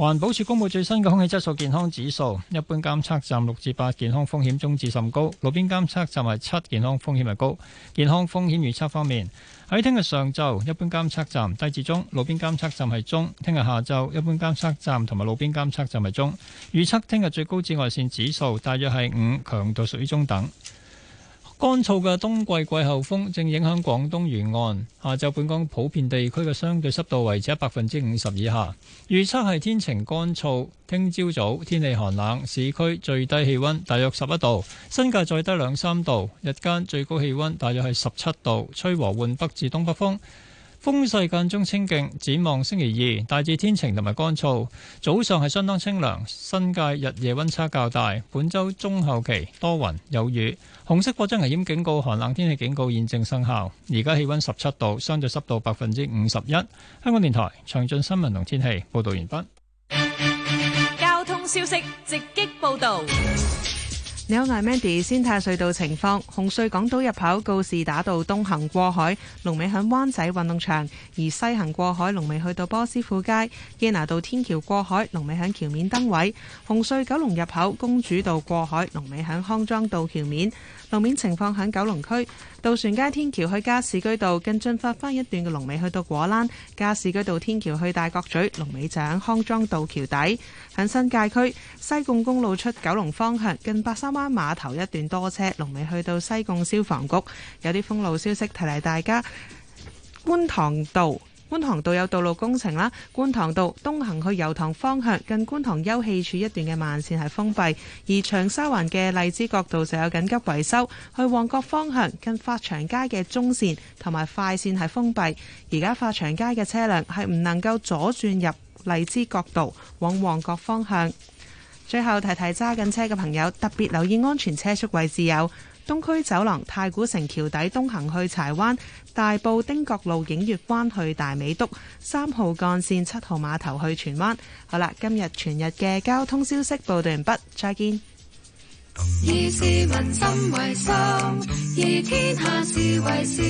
環保署公布最新嘅空氣質素健康指數，一般監測站6至8，健康風險中至甚高；路邊監測站係7，健康風險係高。健康風險預測方面，喺聽日上晝，一般監測站低至中，路邊監測站係中；聽日下晝，一般監測站同埋路邊監測站係中。預測聽日最高紫外線指數大約係5，強度屬於中等。乾燥嘅冬季季候風正影響廣東沿岸，下晝本港普遍地區嘅相對濕度維持喺50%以下。預測係天晴乾燥，聽朝早天氣寒冷，市區最低氣溫大約11度，新界再低2-3度，日間最高氣溫大約係17度，吹和緩北至東北風。風勢間中清勁，展望星期二大致天晴同埋乾燥，早上係相當清涼，新界日夜溫差較大。本週中後期多雲有雨，紅色火災危險警告、寒冷天氣警告現正生效。而家氣溫17度，相對濕度51%。香港電台詳盡新聞同天氣報道完畢。 交通消息直擊報道。 你好，我係 Mandy。先睇下隧道情況。紅隧港島入口告士打道東行過海，龍尾響灣仔運動場；而西行過海，龍尾去到波斯富街。堅拿道天橋過海，龍尾響橋面燈位。紅隧九龍入口公主道過海，龍尾響康莊道橋面。路面情況響九龍區渡船街天橋去加士居道近進發翻一段嘅龍尾去到果欄，加士居道天橋去大角咀龍尾就喺康莊道橋底。喺新界區西貢公路出九龍方向近白沙灣碼頭一段多車，龍尾去到西貢消防局。有啲封路消息提提大家，觀塘道有道路工程啦，觀塘道東行去油塘方向近觀塘休憩處一段嘅慢線係封閉，而長沙灣嘅荔枝角道就有緊急維修，去旺角方向近發祥街嘅中線同埋快線係封閉，而家發祥街嘅車輛係唔能夠左轉入荔枝角道往旺角方向。最後提提揸緊車嘅朋友，特別留意安全車速位置有東區走廊、太古城橋底東行去柴灣、大埔汀角路映月灣去大美督、3號幹線7號碼頭去荃灣。好啦，今日全日嘅交通消息報道完畢，再見。 以市民心為心，以天下事為事。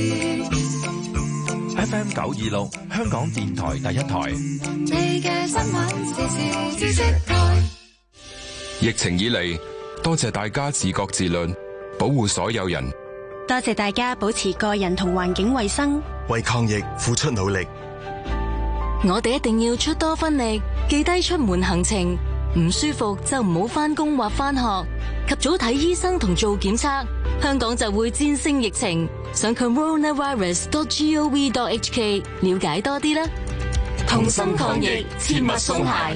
FM 926，香港電台第一台。 你嘅新聞時事知識台。 疫情以嚟，多謝大家自覺自律，保護所有人。 多謝大家保持個人同環境衛生， 為抗疫付出努力。 我哋一定要出多分力，記低出門行程，唔舒服就唔好返工或返學，及早睇醫生同做檢測，香港就會戰勝疫情。上 coronavirus.gov.hk 了解多啲啦。 同心抗疫，切勿鬆懈。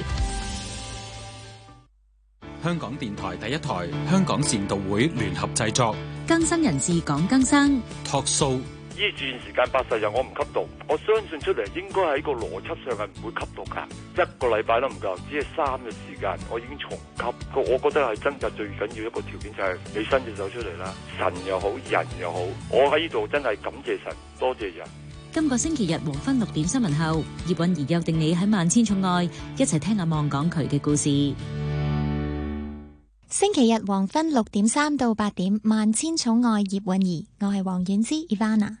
香港電台第一台，香港善導會聯合製作。 更生人士講更生 Talk Show。 呢段時間80日我唔吸毒，我相信出嚟應該喺個邏輯上係唔會吸毒㗎。1個禮拜都唔夠，只係3日時間，我已經重吸。我覺得係掙扎最緊要一個條件就係你伸隻手出嚟啦，神又好，人又好。我喺呢度真係感謝神，多謝人。 今個星期日黃昏6點新聞後，葉韻儀約定你喺萬千寵愛一齊聽阿望講佢嘅故事。 星期日黃昏6點3到8點，萬千寵愛葉韻儀，我係黃婉之 Ivana。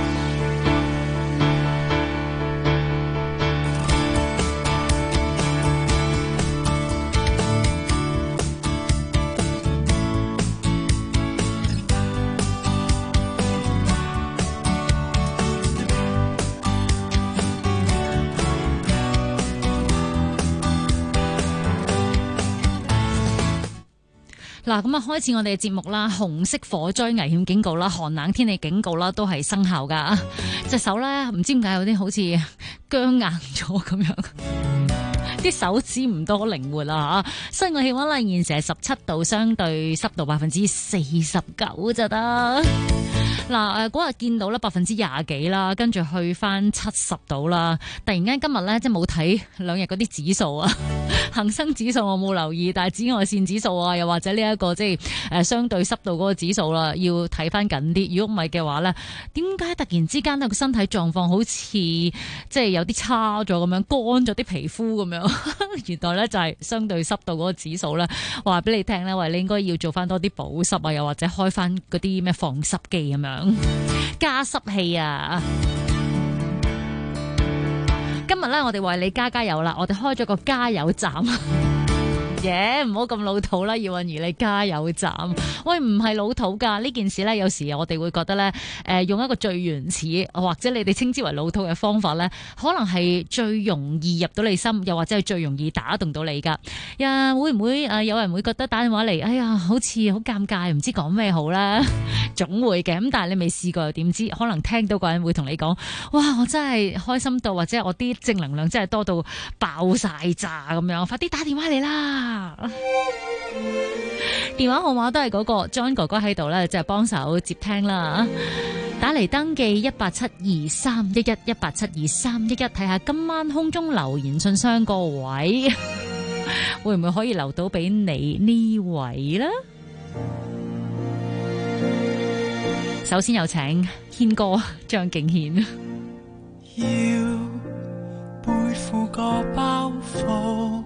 嗱，咁啊，開始我哋嘅節目啦。紅色火災危險警告啦，寒冷天氣警告啦，都係生效噶。隻手咧，唔知點解有啲好似僵硬咗咁樣，啲手指唔多靈活啦吓。室外氣溫咧現時係17度，相對濕度49%就得。嗱，嗰日見到咧20%幾啦，跟住去翻70度啦。突然間今日咧，即係冇睇2日嗰啲指數啊，恒生指數我冇留意，但係紫外線指數啊，又或者呢一個即係相對濕度嗰個指數啦，要睇翻緊啲。如果唔係嘅話咧，點解突然之間咧個身體狀況好似即係有啲差咗咁樣，乾咗啲皮膚咁樣？原來咧就係相對濕度嗰個指數咧，話俾你聽咧，喂，你應該要做翻多啲保濕啊，又或者開翻嗰啲咩防濕機咁樣，加濕器啊。 今日咧，我哋為你加油啦！我哋開咗個加油站。唔好咁老土啦，葉韻儀，你加油站。喂，唔係老土噶呢件事呢，有時我哋會覺得呢，用一個最原始或者你哋稱之為老土嘅方法呢，可能係最容易入到你心，又或者係最容易打動到你噶。會唔會有人會覺得打電話嚟，哎呀，好似好尷尬，唔知講咩好啦？總會嘅，咁但係你未試過又點知？可能聽到個人會同你講，哇，我真係開心到，或者我啲正能量真係多到爆晒炸咁樣，快啲打電話嚟啦！電話號碼都係嗰個 John 哥哥喺度咧，就係幫手接聽啦。打嚟登記1872311，1872311，睇下今晚空中留言信箱個位，會唔會可以留到俾你呢位呢？首先有請軒哥張敬軒。 要背負個包袱，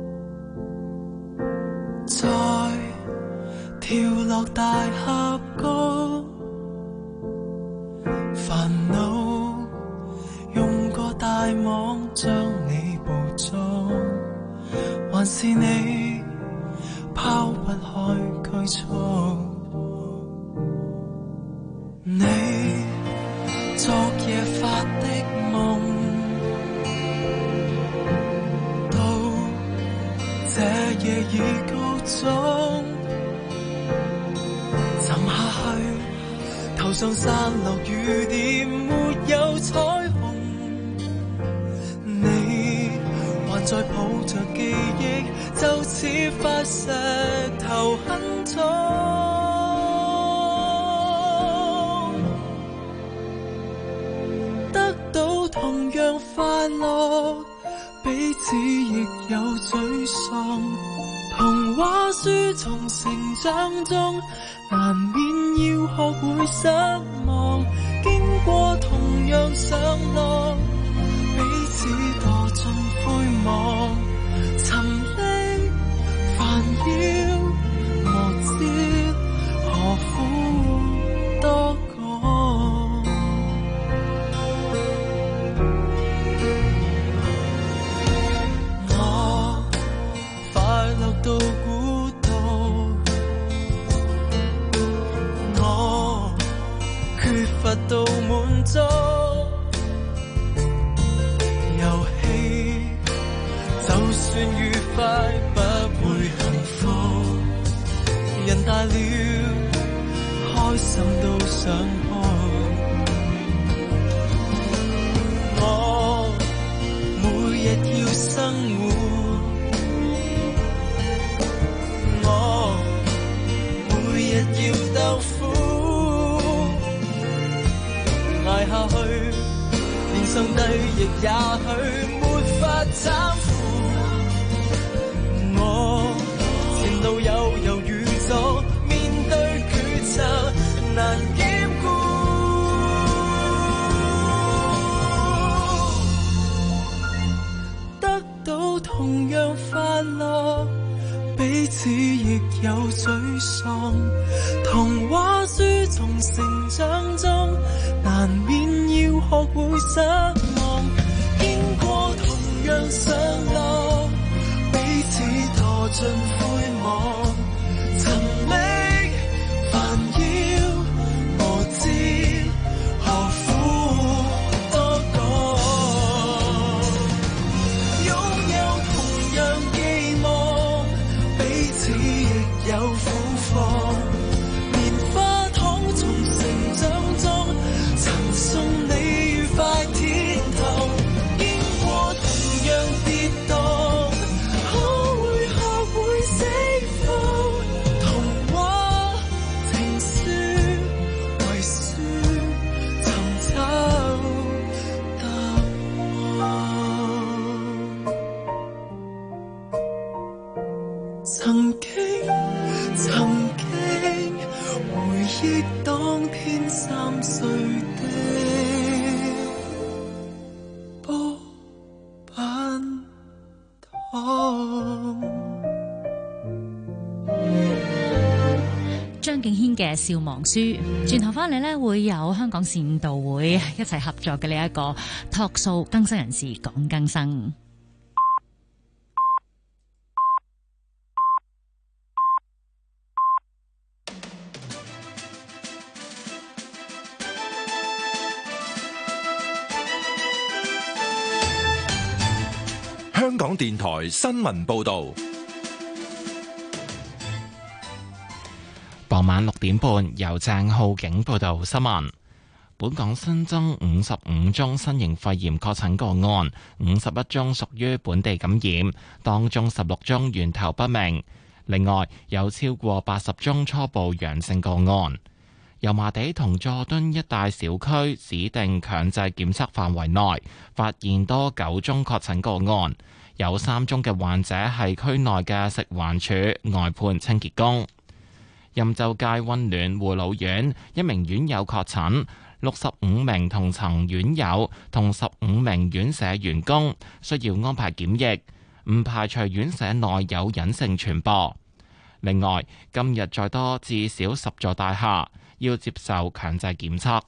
再跳落大峽谷，煩惱用個大網將你捕捉，還是你拋不開拘束？你昨夜發的夢，到這夜已告終，沉下去，頭上散落雨點，沒有彩虹。你還在抱着記憶，就似塊石頭很重。得到同樣快樂，彼此亦有沮喪。童話書從成長中難免要學會失望，經過同樣上落，彼此墮進灰網，沉溺煩擾磨折，何苦多講？我快樂到孤獨，我缺乏到滿足，遊戲就算愉快不會幸福，人大了開心都想哭，我每日要生活，我每日要鬥苦，捱下去，連上帝亦也許沒法攙扶。我前路有猶豫咗，面對抉擇難兼顧。得到同樣快樂，彼此亦有沮喪。童話書從成長中難免要學會失望，經過同樣上落，彼此墮進灰網，尋覓煩擾磨折，何苦多講？擁有同樣寄望，彼此亦有苦況。棉花糖從成長中曾送你愉快天堂，經過同樣跌宕，可會學會釋放？童話情書為書尋找答案。曾經回憶當天3歲的波板糖。 張張敬軒嘅《笑忘書》。轉頭翻嚟呢，會有香港善導會一齊合作嘅呢一個 talk show，更生人士講更生。 香港電台新聞報道， 傍晚6點半，由鄭浩景報道新聞。本港新增55宗新型肺炎確診個案，51宗屬於本地感染，當中16宗源頭不明。另外有超過80宗初步陽性個案。油麻地同佐敦一帶小區指定強制檢測範圍內發現多9宗確診個案，有3宗嘅患者係區內嘅食環署外判清潔工。欽州街溫暖護老院一名院友確診，65名同層院友同15名院舍員工需要安排檢疫，唔排除院舍內有隱性傳播。另外，今日再多至少10座大廈要接受強制檢測。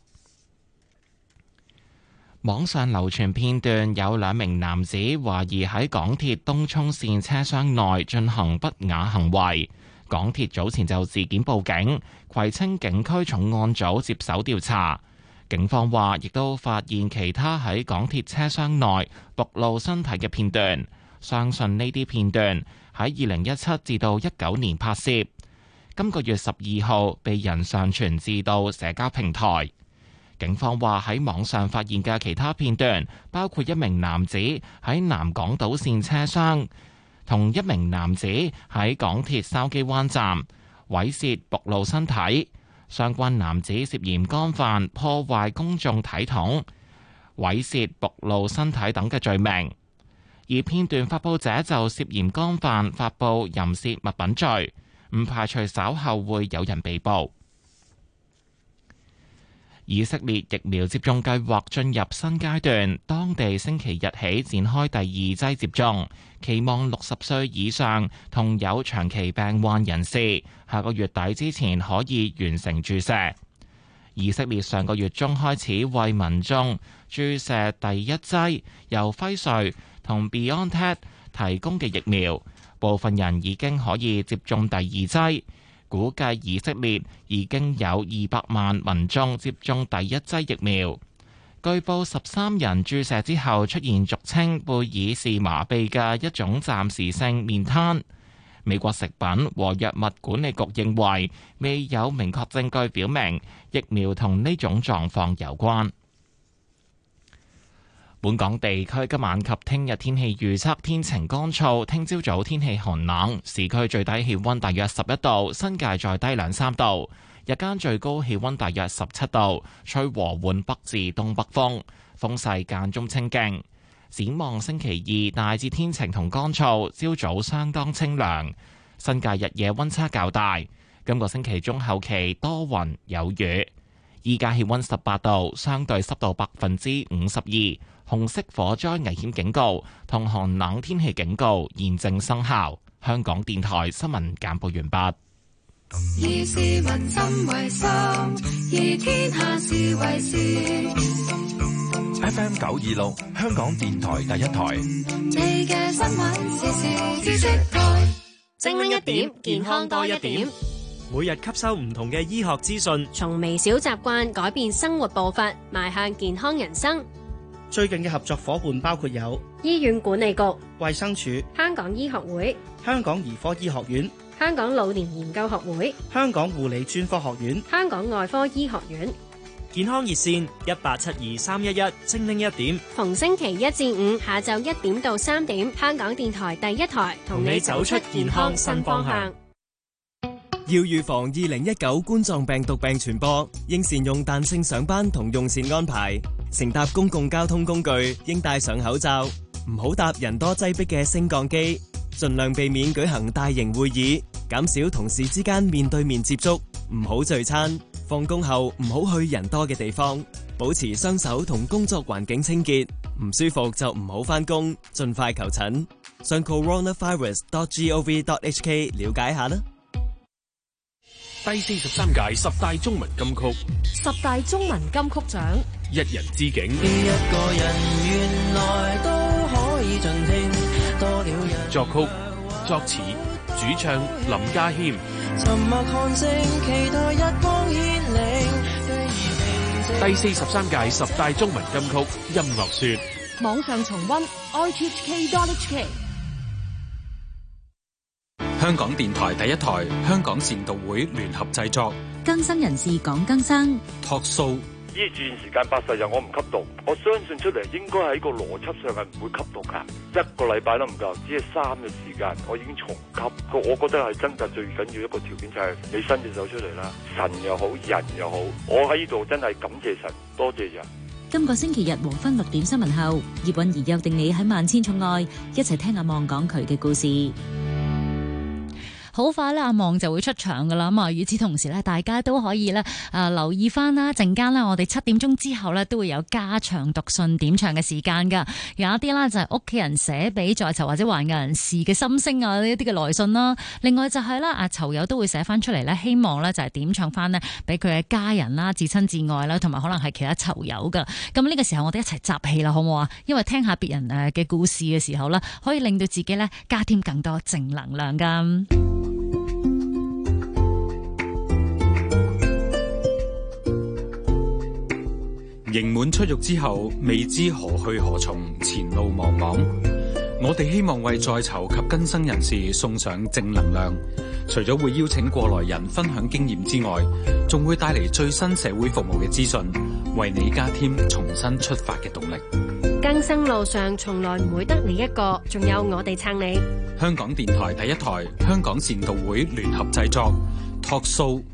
網上流傳片段，有2名男子懷疑喺港鐵東涌綫車廂內進行不雅行為。港鐵早前就事件報警，葵青警區重案組接手調查。警方話，亦都發現其他喺港鐵車廂內暴露身體嘅片段，相信呢啲片段喺2017至到19年拍攝。今個月12號被人上傳至到社交平台。警方話喺網上發現嘅其他片段，包括一名男子喺南港島線車廂，同一名男子喺港鐵筲箕灣站猥褻暴露身體。相關男子涉嫌干犯破壞公眾體統、猥褻暴露身體等嘅罪名，而片段發布者就涉嫌干犯發布淫褻物品罪。唔排除稍後會有人被捕。以色列疫苗接種計劃進入新階段，當地星期日起展開第2劑接種，期望60歲以上同有長期病患人士下個月底之前可以完成注射。以色列上個月中開始為民眾注射第1劑由輝瑞同 BioNTech 提供嘅疫苗。部分人已經可以接種第2劑，估計以色列已經有200萬民眾接種第1劑疫苗。據報13人注射之後出現俗稱貝爾氏麻痹嘅一種暫時性面癱。美國食品和藥物管理局認為未有明確證據表明疫苗同呢種狀況有關。本港地區今晚及聽日天氣預測天晴乾燥，聽朝早天氣寒冷，市區最低氣溫大約11度，新界再低2-3度，日間最高氣溫大約17度，吹和緩北至東北風，風勢間中清勁。展望星期2大致天晴同乾燥，朝早相當清涼，新界日夜溫差較大。今個星期中後期多雲有雨。依家氣溫18度，相對濕度52%。紅色火災危險警告同寒冷天氣警告現正生效。香港電台新聞簡報完畢。 以市民心為心，以天下事為事。 FM 926，香港電台第一台。 你嘅新聞時事知識台， 精靈一點，健康多一點。 每日吸收唔同嘅醫學資訊， 從微小習慣改變生活步伐，邁向健康人生。 最近嘅合作伙伴包括有醫院管理局、 衛生署、 香港醫學會、 香港兒科醫學院、 香港老年研究學會、 香港護理專科學院、 香港外科醫學院。 健康熱線1872-311，精靈一點。 逢星期1至5下晝1點到3點，香港電台第一台同你走出健康新方向。 要預防2019冠狀病毒病傳播，應善用彈性上班同用膳安排。乘搭公共交通工具應戴上口罩，唔好搭人多擠迫嘅升降機，盡量避免舉行大型會議，減少同事之間面對面接觸，唔好聚餐。放工後唔好去人多嘅地方，保持雙手同工作環境清潔。唔舒服就唔好返工，盡快求診。上 coronavirus.gov.hk 了解下啦。 第43屆十大中文金曲， 十大中文金曲獎， 一人之境。 一個人原來都可以盡聽，多了人作曲、作詞、主唱林家謙。 沉默看星，期待日光顯領。 第43屆十大中文金曲音樂說， 網上重溫 rthk.hk。 香港電台第一台、香港善導會聯合製作， 更生人士講更生托數。 呢段時間80日我唔吸毒，我相信出嚟應該喺個邏輯上係唔會吸毒㗎。一個禮拜都唔夠，只係3日時間，我已經重吸。我覺得係真正最緊要一個條件就係你伸隻手出嚟啦，神又好，人又好。我喺呢度真係感謝神，多謝人。 今個星期日黃昏6點新聞後，葉韻儀約定你喺萬千寵愛一齊聽阿望講佢嘅故事。 好快咧，阿望就會出場噶啦。咁啊，與此同時咧，大家都可以咧留意翻啦。陣間咧，我哋7點鐘之後咧，都會有家長讀信點唱嘅時間噶。有一啲啦，就係屋企人寫俾在囚或者患嘅人士嘅心聲啊，呢一啲嘅來信啦。另外就係啦，啊囚友都會寫翻出嚟咧，希望咧就係點唱翻呢，俾佢嘅家人啦、至親至愛啦，同埋可能係其他囚友噶。咁呢個時候我哋一齊集氣啦，好唔好啊？因為聽下別人嘅故事嘅時候咧，可以令到自己咧加添更多正能量噶。 刑滿出獄之後，未知何去何從，前路茫茫。我哋希望為在囚及更生人士送上正能量。除咗會邀請過來人分享經驗之外，仲會帶嚟最新社會服務嘅資訊，為你加添重新出發嘅動力。 更生路上從來唔會得你一個，仲有我哋撐你。 香港電台第一台、香港善導會聯合製作，托數。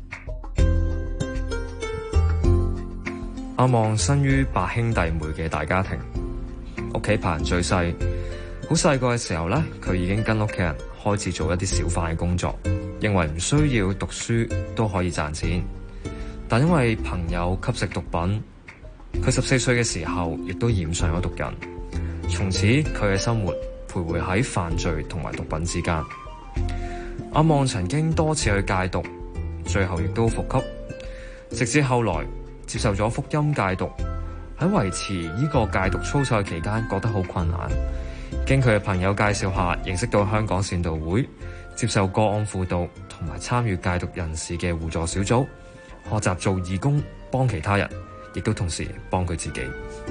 阿望生於8兄弟妹嘅大家庭，屋企排行最細。好細個嘅時候呢，佢已經跟屋企人開始做一啲小販嘅工作，認為唔需要讀書都可以賺錢。但因為朋友吸食毒品，佢14歲嘅時候亦都染上咗毒癮。從此佢嘅生活徘徊喺犯罪同埋毒品之間。阿望曾經多次去戒毒，最後亦都復吸，直至後來接受咗福音戒毒，喺維持呢個戒毒操守期間覺得好困難，經佢嘅朋友介紹下，認識到香港善導會，接受個案輔導同埋參與戒毒人士嘅互助小組，學習做義工，幫其他人，亦都同時幫佢自己。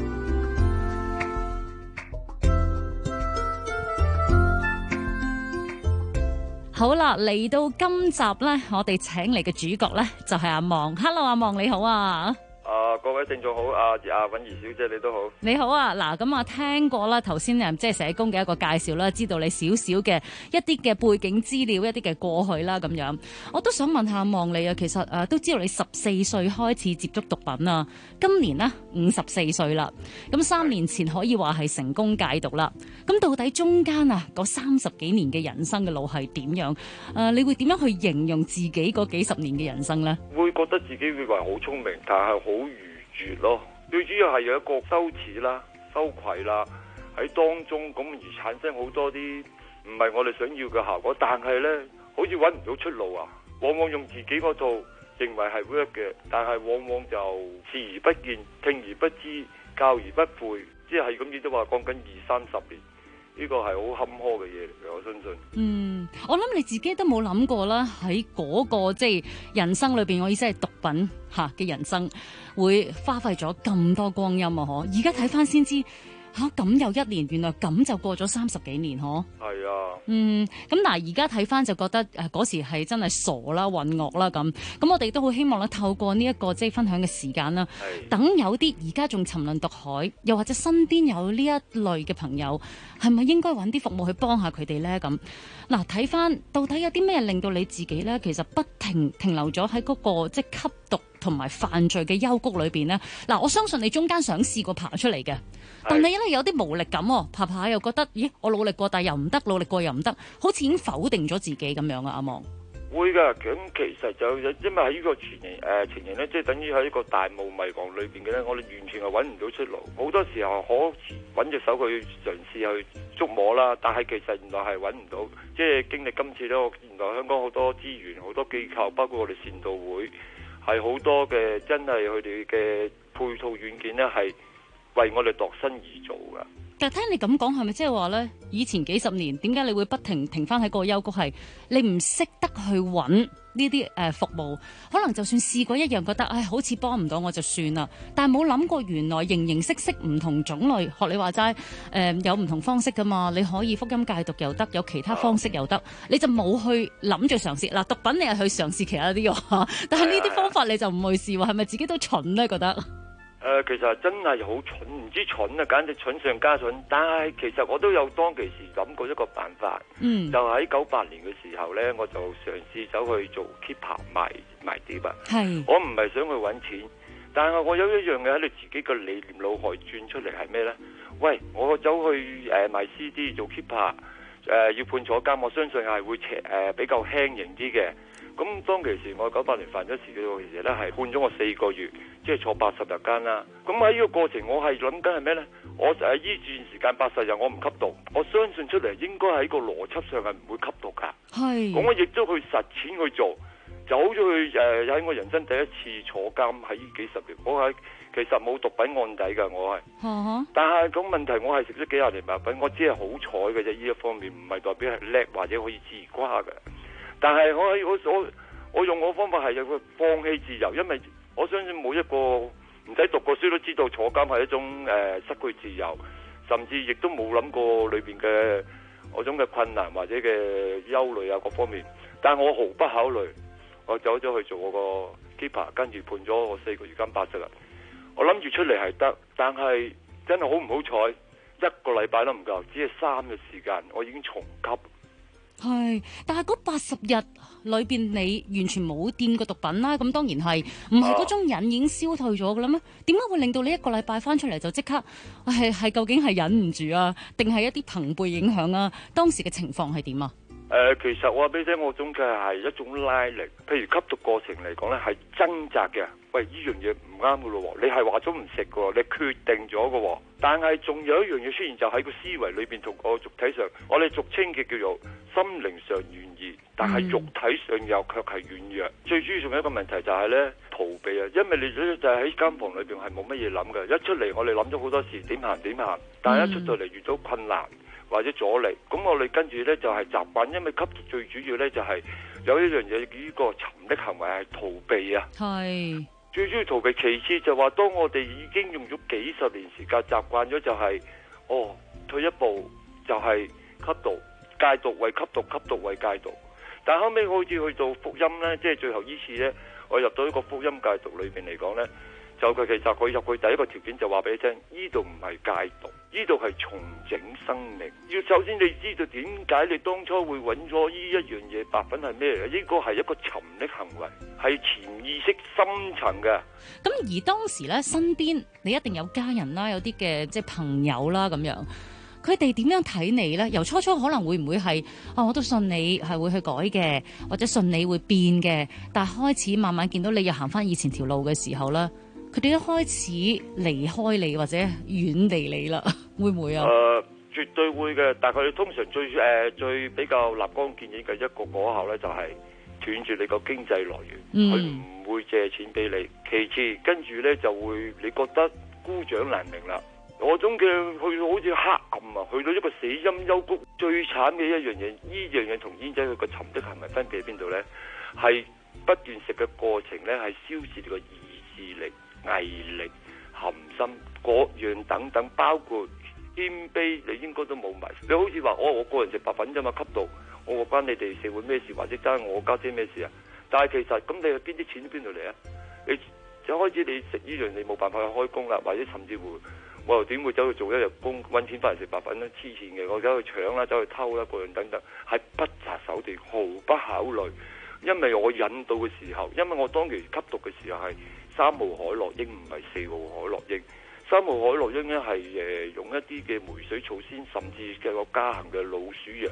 好啦，嚟到今集呢，我哋請嚟嘅主角呢，就係阿望。Hello， 阿望你好啊！ 各位聽眾好，阿韻儀小姐你都好。 你好啊，嗱咁啊，聽過啦，頭先即係社工嘅一個介紹啦，知道你少少嘅一啲嘅背景資料，一啲嘅過去啦，咁樣，我都想問下望你啊，其實都知道你14歲開始接觸毒品啊，今年呢54歲啦，咁3年前可以話係成功戒毒啦，咁到底中間啊嗰30幾年嘅人生嘅路係點樣？你會點樣去形容自己嗰幾十年嘅人生呢？ 會覺得自己會話好聰明，但係好愚拙咯。最主要係有一個羞恥啦、羞愧啦喺當中，咁而產生好多啲唔係我哋想要嘅效果。但係呢，好似揾唔到出路啊！往往用自己嗰套認為係 work 嘅，但係往往就視而不見、聽而不知、教而不背，即係咁亦都話講緊20-30年。呢個係好坎坷嘅嘢嚟嘅，我相信。 我諗你自己都冇諗過啦，喺嗰個即係人生裏邊，我意思係毒品嘅人生，會花費咗咁多光陰啊！嗬，而家睇翻先知咁又1年，原來咁就過咗30幾年，嗬。係啊。咁嗱，而家睇翻就覺得嗰時係真係傻啦、混惡啦咁。咁我哋都好希望咧，透過呢一個即係分享嘅時間啦，等有啲而家仲沉淪毒海，又或者身邊有呢一類嘅朋友，係咪應該揾啲服務去幫下佢哋咧？咁嗱，睇翻到底有啲咩令到你自己咧，其實不停留咗喺嗰個即係吸毒同埋犯罪嘅幽谷裏邊呢？嗱，我相信你中間想試過爬出嚟嘅，但你咧有啲無力感，爬又覺得，咦，我努力過但又唔得，努力過又唔得，好似已經否定咗自己咁樣啊！阿望， 會㗎，咁其實就因為喺呢個情形咧，即係等於喺一個大霧迷茫裏邊嘅咧，我哋完全係揾唔到出路。好多時候可揾隻手去嘗試去觸摸啦，但係其實原來係揾唔到。即係經歷今次咧，原來香港好多資源、好多機構，包括我哋善導會，係好多嘅真係佢哋嘅配套軟件咧，係為我哋度身而做㗎。 但聽你咁講，係咪即係話咧？以前幾十年，點解你會不停翻喺個幽谷？係你唔識得去揾呢啲服務，可能就算試過一樣，覺得好似幫唔到我就算啦。但係冇諗過，原來形形色色唔同種類，學你話齋有唔同方式噶嘛？你可以福音戒毒又得，有其他方式又得，你就冇去諗住嘗試。嗱，毒品你係去嘗試其他啲喎，但係呢啲方法你就唔去試喎，係咪自己都蠢咧？覺得？ 其實真係好蠢，唔知蠢啊，簡直蠢上加蠢。但係其實我都有當其時諗過一個辦法，就喺98年嘅時候呢，我就嘗試走去做 keeper 賣碟啊。我唔係想去揾錢，但係我有一樣嘢喺你自己嘅理念腦海轉出嚟係咩呢？喂，我走去賣 CD 做 keeper，要判坐監，我相信係會比較輕刑啲嘅。咁當其時我98年犯咗事嘅時候呢，係判咗我4個月，即係坐80日監啦。咁喺呢個過程，我係諗緊係咩呢？我就係呢段時間80日我唔吸毒，我相信出嚟應該喺個邏輯上係唔會吸毒㗎。咁我亦都去實踐去做，走咗去喺我人生第一次坐監喺呢幾十年，我係其實冇毒品案底㗎，我係。但係咁問題，我係食咗幾廿年白粉，我只係好彩嘅啫。呢一方面唔係代表係叻或者可以自誇嘅。但係我用我方法係有個放棄自由，因為我相信每一個唔使讀過書都知道坐監係一種失去自由，甚至亦都冇諗過裏邊嘅嗰種嘅困難或者嘅憂慮啊各方面。但係我毫不考慮，我走咗去做我個 keeper， 跟住判咗我4個月監80日。我諗住出嚟係得，但係真係好唔好彩，一個禮拜都唔夠，只係3日時間，我已經重吸。 但係嗰80日裏邊你完全冇掂過毒品啦，咁當然係唔係嗰種癮已經消退咗噶啦咩？點解會令到你一個禮拜翻出嚟就即刻係究竟係忍唔住啊，定係一啲朋輩影響啊？當時嘅情況係點啊？ 其實我話俾你聽，我總嘅係一種拉力。譬如吸毒過程嚟講咧，係掙扎嘅。喂，呢樣嘢唔啱噶咯，你係話咗唔食噶，你決定咗噶。但係仲有一樣嘢出現，就喺個思維裏邊同個肉體上，我哋俗稱嘅叫做心靈上願意，但係肉體上又卻係軟弱。最主要仲有一個問題就係咧逃避啊，因為你就係喺間房裏邊係冇乜嘢諗嘅。一出嚟我哋諗咗好多事，點行，但係一出到嚟遇到困難或者阻力，咁我哋跟住呢就係習慣，因為吸毒最主要呢就係有一樣嘢，呢個沉溺行為係逃避啊。最主要逃避，其次就話當我哋已經用咗幾十年時間習慣咗，就係退一步就係吸毒戒毒為吸毒，吸毒為戒毒。但後尾好似去到福音呢，即係最後呢次呢，我入到一個福音戒毒裏邊嚟講呢，就佢其實佢入去第一個條件就話俾你聽，呢度唔係戒毒，呢度係重整生命。要首先你知道點解你當初會揾咗呢一樣嘢白粉係咩嚟？呢個係一個沉溺行為，係潛意識深層嘅。 咁而當時咧，身邊你一定有家人啦，有啲嘅即係朋友啦咁樣，佢哋點樣睇你咧？由初可能會唔會係我都信你係會去改嘅，或者信你會變嘅，但係開始慢慢見到你又行翻以前條路嘅時候咧，佢哋都開始離開你或者遠離你啦，會唔會啊？ 絕對會嘅，但係佢哋通常最比較立竿見影嘅一個果效咧，就係斷住你個經濟來源，佢唔會借錢俾你。其次，跟住咧就會你覺得孤掌難鳴啦。我種嘅去到好似黑暗啊，去到一個死陰幽谷。最慘嘅一樣嘢，呢樣嘢同煙仔佢個沉溺行為分別喺邊度咧？係不斷食嘅過程咧，係消蝕你個意志力、毅力、含心各樣等等，包括謙卑，你應該都冇埋。你好似話我個人食白粉啫嘛，吸毒，我關你哋社會咩事，或者爭我家姐咩事啊？但係其實咁你邊啲錢邊度嚟啊？你一開始你食呢樣你冇辦法去開工啦，或者甚至乎我又點會走去做一日工揾錢翻嚟食白粉咧？黐線嘅，我走去搶啦，走去偷啦，各樣等等，係不擇手段，毫不考慮。因為我引導嘅時候，因為我當期吸毒嘅時候係3號海洛因，唔係4號海洛因。3號海洛因咧係用一啲嘅梅水草仙，甚至嘅個加行嘅老鼠藥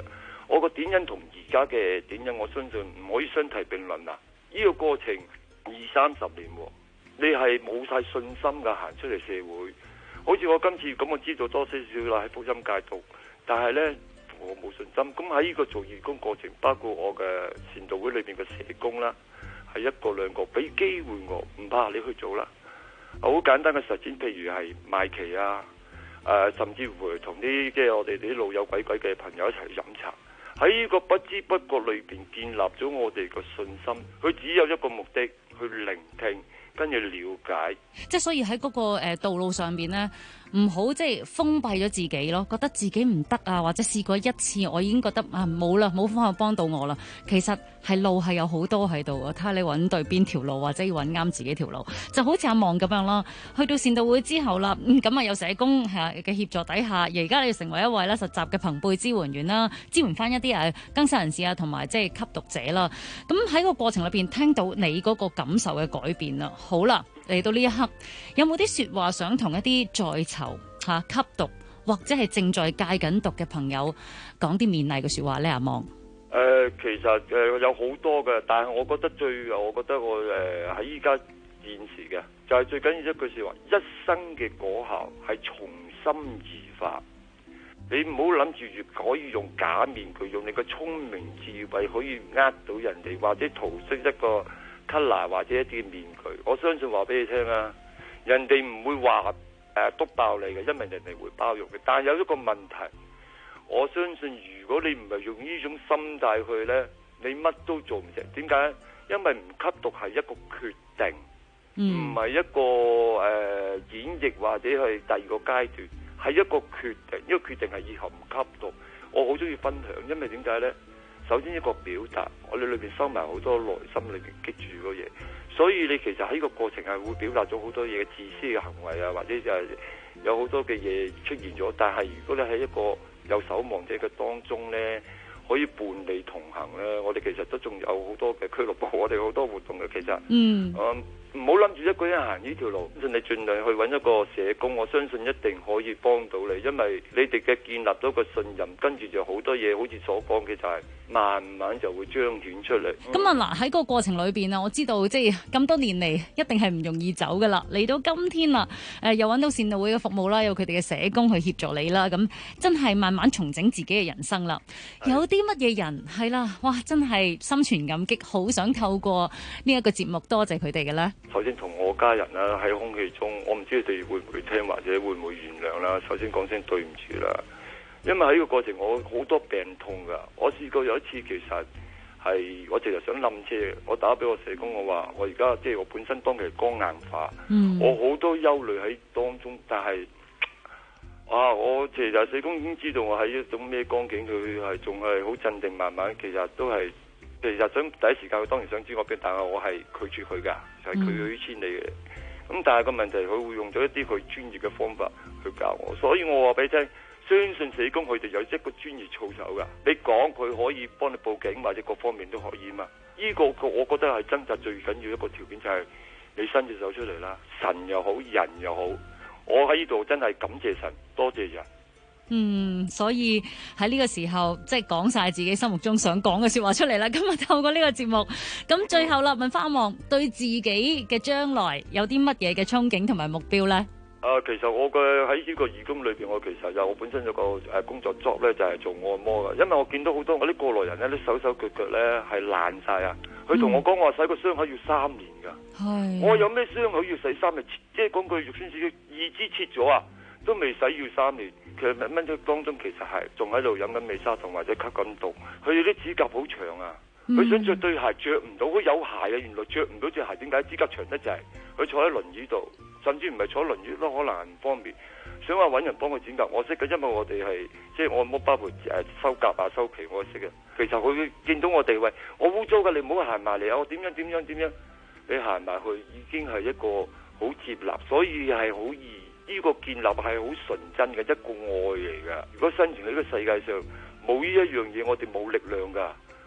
我個點印同而家嘅點印，我相信唔可以相提並論啊！呢個過程20-30年，你係冇晒信心㗎，行出嚟社會。好似我今次咁，我知道多些少啦，喺福音界度，但係呢，我冇信心。咁喺呢個做義工過程，包括我嘅善導會裏邊嘅社工啦，係一個兩個俾機會我，唔怕你去做啦。好簡單嘅實踐，譬如係賣旗啊，甚至乎同啲即係我哋啲老友鬼鬼嘅朋友一齊飲茶，喺呢個不知不覺裏邊建立咗我哋個信心。佢只有一個目的，去聆聽，跟住了解。 即係所以喺嗰個道路上邊呢，唔好即係封閉咗自己咯，覺得自己唔得啊，或者試過一次我已經覺得啊冇啦，冇方法幫到我啦。其實係路係有好多喺度啊，睇下你揾對邊條路，或者要揾啱自己條路。就好似阿望咁樣啦，去到善導會之後啦，咁有社工嘅協助底下，而家你成為一位咧實習嘅朋輩支援員啦，支援翻一啲更生人士啊，同埋即係吸毒者啦。咁喺個過程裏邊聽到你嗰個感受嘅改變啦。好啦，嚟到呢一刻，有冇啲說話想同一啲在囚吸毒或者係正在戒緊毒嘅朋友講啲勉勵嘅說話呢？阿望， 其實有好多嘅，但係我覺得我喺依家現時嘅就係最緊要一句說話：一生嘅果效係從心而發。你唔好諗住越可以用假面具，用你嘅聰明智慧可以呃到人哋，或者塗飾一個 color 或者一啲面具。我相信話俾你聽啊，人哋唔會話督爆你嘅，因為人哋會包容嘅。但係有一個問題，我相信如果你唔係用呢種心態去呢，你乜都做唔成。點解？因為唔吸毒係一個決定，唔係一個演繹或者係第二個階段，係一個決定。呢個決定係以後唔吸毒。我好中意分享，因為點解呢？首先一個表達，我哋裏邊收埋好多內心裏邊激住嗰嘢，所以你其實喺呢個過程係會表達咗好多嘢嘅自私嘅行為啊，或者就係有好多嘅嘢出現咗。但係如果你喺一個有守望者嘅當中呢，可以伴你同行呢，我哋其實都仲有好多嘅俱樂部，我哋好多活動嘅。其實唔好諗住一個人行呢條路，你盡量去揾一個社工，我相信一定可以幫到你，因為你哋嘅建立咗個信任，跟住就好多嘢，好似所講嘅就係慢慢就會彰顯出嚟。 咁啊嗱，喺個過程裏邊啊，我知道即係咁多年嚟一定係唔容易走噶啦。嚟到今天啦，又揾到善導會嘅服務啦，有佢哋嘅社工去協助你啦，咁真係慢慢重整自己嘅人生啦。有啲乜嘢人係啦，哇，真係心存感激，好想透過呢一個節目多謝佢哋嘅咧。 首先同我家人啦，喺空氣中，我唔知你哋會唔會聽或者會唔會原諒啦。首先講聲對唔住啦，因為喺呢個過程我好多病痛噶。我試過有一次，其實係我淨係想冧車，我打俾我社工，我話我而家即係我本身當期肝硬化，我好多憂慮喺當中，但係我其實社工已經知道我喺一種咩光景，佢係仲係好鎮定，慢慢其實都係。其實想第一時間，佢當然想知我邊，但係我係拒絕佢㗎，係拒佢於千里嘅。咁但係個問題，佢會用咗一啲佢專業嘅方法去教我，所以我話俾你聽，相信社工佢哋有一個專業操守㗎。你講佢可以幫你報警或者各方面都可以嘛。呢個我覺得係掙扎最緊要一個條件就係你伸隻手出嚟啦，神又好，人又好。我喺呢度真係感謝神，多謝人。 所以喺呢個時候即係講晒自己心目中想講嘅說話出嚟啦。今日透過呢個節目，咁最後啦，問翻阿望對自己嘅將來有啲乜嘢嘅憧憬同埋目標呢？ 其實我嘅喺呢個義工裏邊，我其實我本身有個工作 job 咧，就係做按摩嘅。因為我見到好多我啲過來人咧，啲手腳腳咧係爛晒啊！佢同我講，我話洗個傷口要3年㗎。我有咩傷口要洗3年？即係講句肉酸少少，義肢切咗啊，都未洗要3年。其實蚊蚊當中其實係仲喺度飲緊美沙酮或者吸緊毒。佢哋啲指甲好長啊，佢想着對鞋着唔到，佢有鞋啊，原來着唔到隻鞋，點解指甲長得滯？佢坐喺輪椅度，甚至唔係坐輪椅都可能唔方便。想話揾人幫佢剪甲，我識嘅，因為我哋係即係按摩包括收甲啊、收皮，我識嘅。其實佢見到我哋，喂，我污糟㗎，你唔好行埋嚟啊！我點樣，你行埋去已經係一個好接納，所以係好易。呢個建立係好純真嘅一個愛嚟㗎。如果生存喺呢個世界上冇呢一樣嘢，我哋冇力量㗎。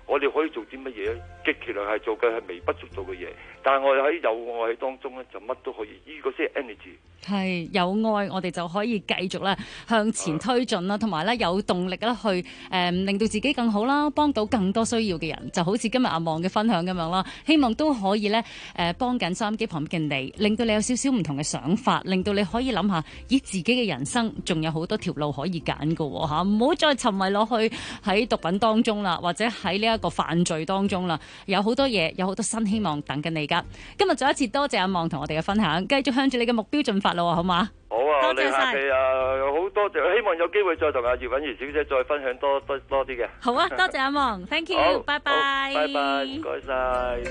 我哋可以做啲乜嘢咧？極其量係做嘅係微不足道嘅嘢，但係我哋喺有愛當中咧，就乜都可以。呢個先係 energy。 係有愛，我哋就可以繼續咧向前推進啦，同埋咧有動力啦去令到自己更好啦，幫到更多需要嘅人。就好似今日阿望嘅分享咁樣啦，希望都可以咧幫緊收音機旁邊嘅你，令到你有少少唔同嘅想法，令到你可以諗下，咦自己嘅人生仲有好多條路可以揀㗎喎嚇，唔好再沉迷落去喺毒品當中啦，或者喺呢一個犯罪當中啦，有好多嘢，有好多新希望等緊你㗎。今日再一次多謝阿望同我哋嘅分享，繼續向住你嘅目標進發咯，好嘛？ 好啊， 多謝晒。 好多謝，希望有機會再同阿葉韻儀小姐再分享多啲嘅。 好啊，多謝阿望，thank you，拜拜， 拜拜，唔該晒。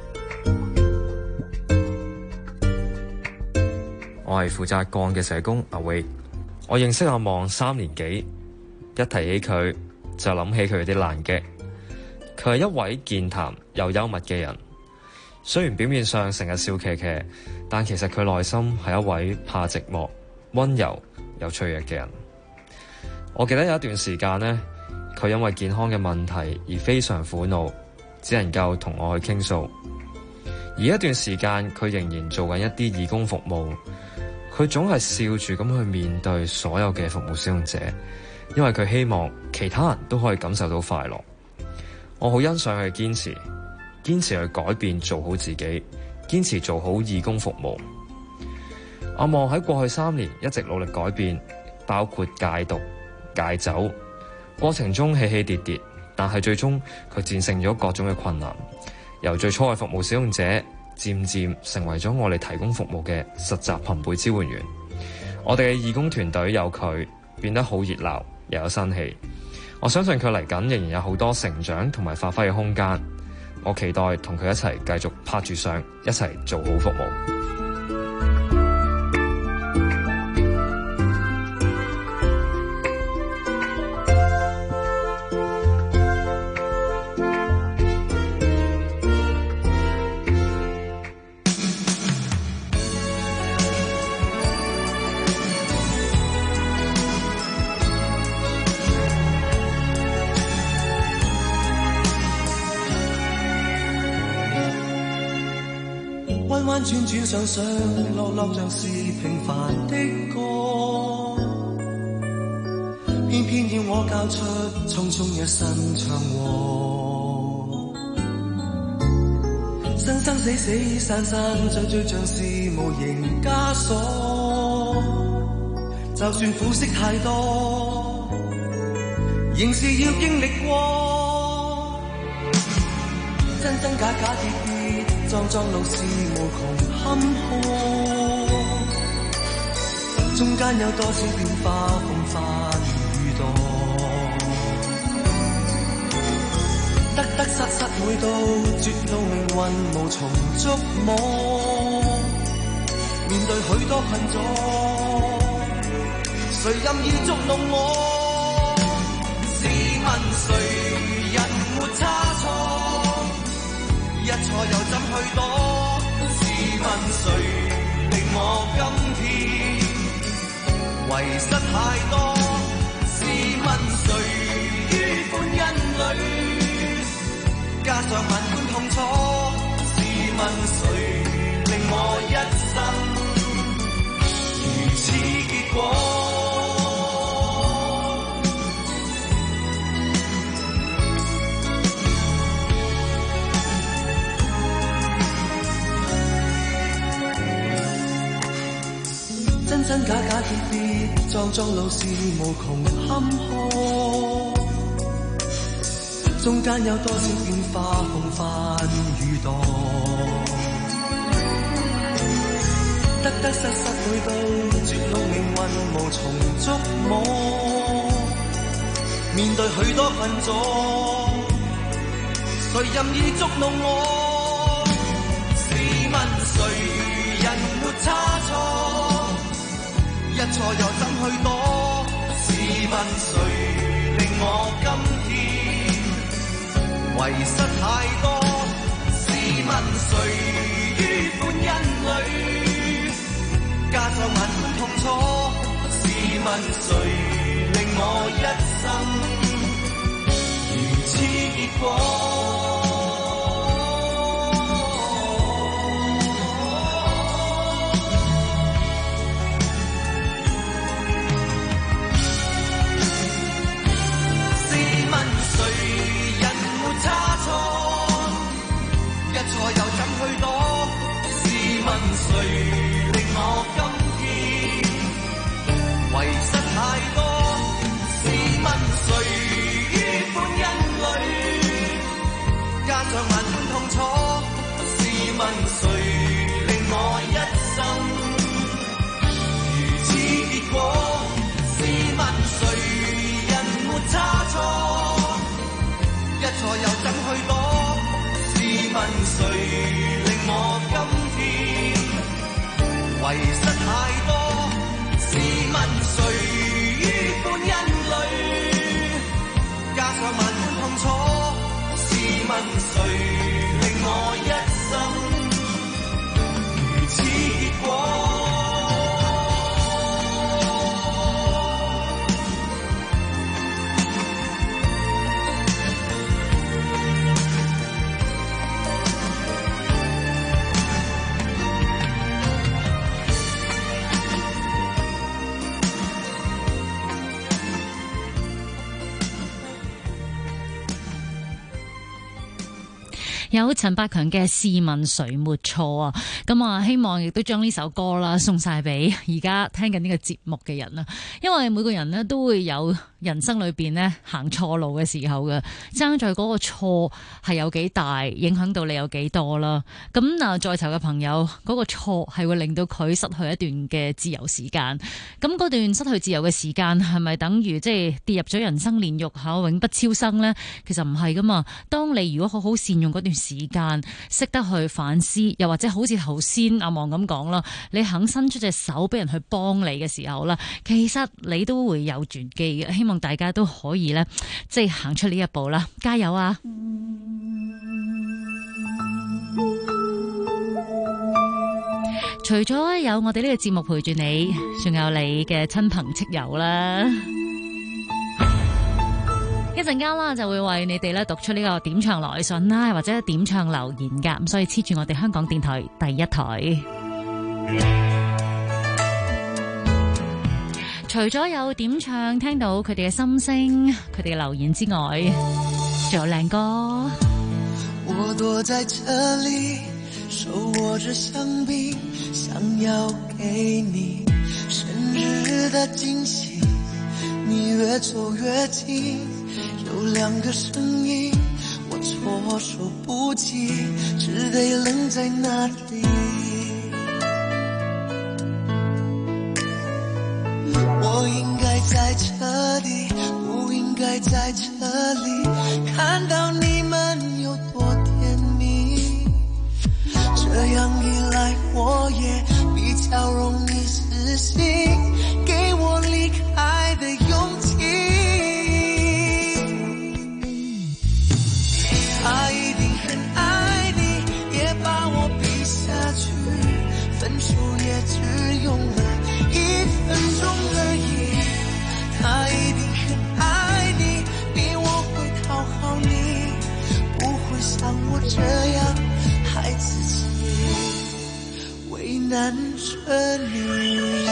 我係負責個案嘅社工阿威，我認識阿望3年幾，一提起佢就諗起佢啲爛 gag。佢係一位健談又幽默嘅人，雖然表面上成日笑騎騎，但其實佢內心係一位怕寂寞、溫柔又脆弱嘅人。我記得有一段時間呢，佢因為健康嘅問題而非常苦惱，只能夠同我去傾訴。而一段時間佢仍然做緊一啲義工服務，佢總係笑住咁去面對所有嘅服務使用者，因為佢希望其他人都可以感受到快樂。我好欣賞佢堅持去改變，做好自己，堅持做好義工服務。阿望喺過去3年一直努力改變，包括戒毒、戒酒，過程中起起跌跌，但係最終佢戰勝咗各種嘅困難，由最初嘅服務使用者，漸漸成為咗我哋提供服務嘅實習朋輩支援員。我哋嘅義工團隊有佢，變得好熱鬧，又有新氣。我相信佢嚟緊仍然有好多成長同埋發揮嘅空間。我期待同佢一齊繼續拍住上，一齊做好服務。 轉轉上上落落像是平凡的歌，偏偏要我交出匆匆一身祥和，生生死死散散追追像是無形枷鎖，就算苦澀太多，仍是要經歷過，真真假假跌跌撞撞路是無窮坎坷，中間有多少變化風帆雨墮，得得失失每到絕路命運無從捉摸，面對許多困阻，誰任意捉弄我？試問誰人沒差錯？一錯又怎去躲？試問誰令我今天遺失太多？試問誰於歡欣裏加上萬般痛楚？試問誰令我一生如此結果？真假假跌跌撞撞路是無窮坎坷，中間有多少變化風帆雨墮，得得失失每到絕路命運無從捉摸，面對許多困阻，誰任意捉弄我？試問誰人沒差錯？一錯又怎去躲？試問誰令我今天遺失太多？試問誰於歡欣裏加上萬般痛楚？試問誰令我一生如此結果？ 錯又怎去躲？試問誰令我今天遺失太多？試問誰於歡欣裡加上萬般痛楚？試問誰令我一生如此結果？試問誰人沒差錯？一錯又怎去躲？試問誰令我今天遺失太多？試問誰於歡欣裡加上萬般痛楚？試問誰令我一生如此結果？ 有陳百強嘅試問誰沒錯啊，咁啊希望亦都將呢首歌啦送晒俾而家聽緊呢個節目嘅人啦，因為每個人呢都會有人生裏邊呢行錯路嘅時候嘅，爭在嗰個錯係有幾大，影響到你有幾多啦。咁嗱，在囚嘅朋友嗰個錯係會令到佢失去一段嘅自由時間，咁嗰段失去自由嘅時間係咪等於即係跌入咗人生煉獄永不超生呢？其實唔係噶嘛，當你如果好好善用嗰段時間，識得去反思，又或者好似頭先阿望咁講啦，你肯伸出隻手俾人去幫你嘅時候啦，其實你都會有轉機嘅。希望大家都可以咧，即係行出呢一步啦，加油啊！除咗有我哋呢個節目陪住你，仲有你嘅親朋戚友啦。一陣間啦，就會為你哋咧讀出呢個點唱來信啦，或者點唱留言噶，咁所以黐住我哋香港電台第一台。除咗有點唱，聽到佢哋嘅心聲、佢哋嘅留言之外，仲有靚歌。 我躲在這裏，手握着香檳，想要給你生日的驚喜，你越走越近，有兩個聲音，我措手不及，只得愣在那裏。我應該在這裏，不應該在這裏，看到你們有多甜蜜，這樣一來我也比較容易死心，給我離開的勇氣。他一定很愛你，也把我比下去，分手也只用了1分鐘而已。他一定很愛你，比我會討好你，不會像我這樣害自己，為難着你。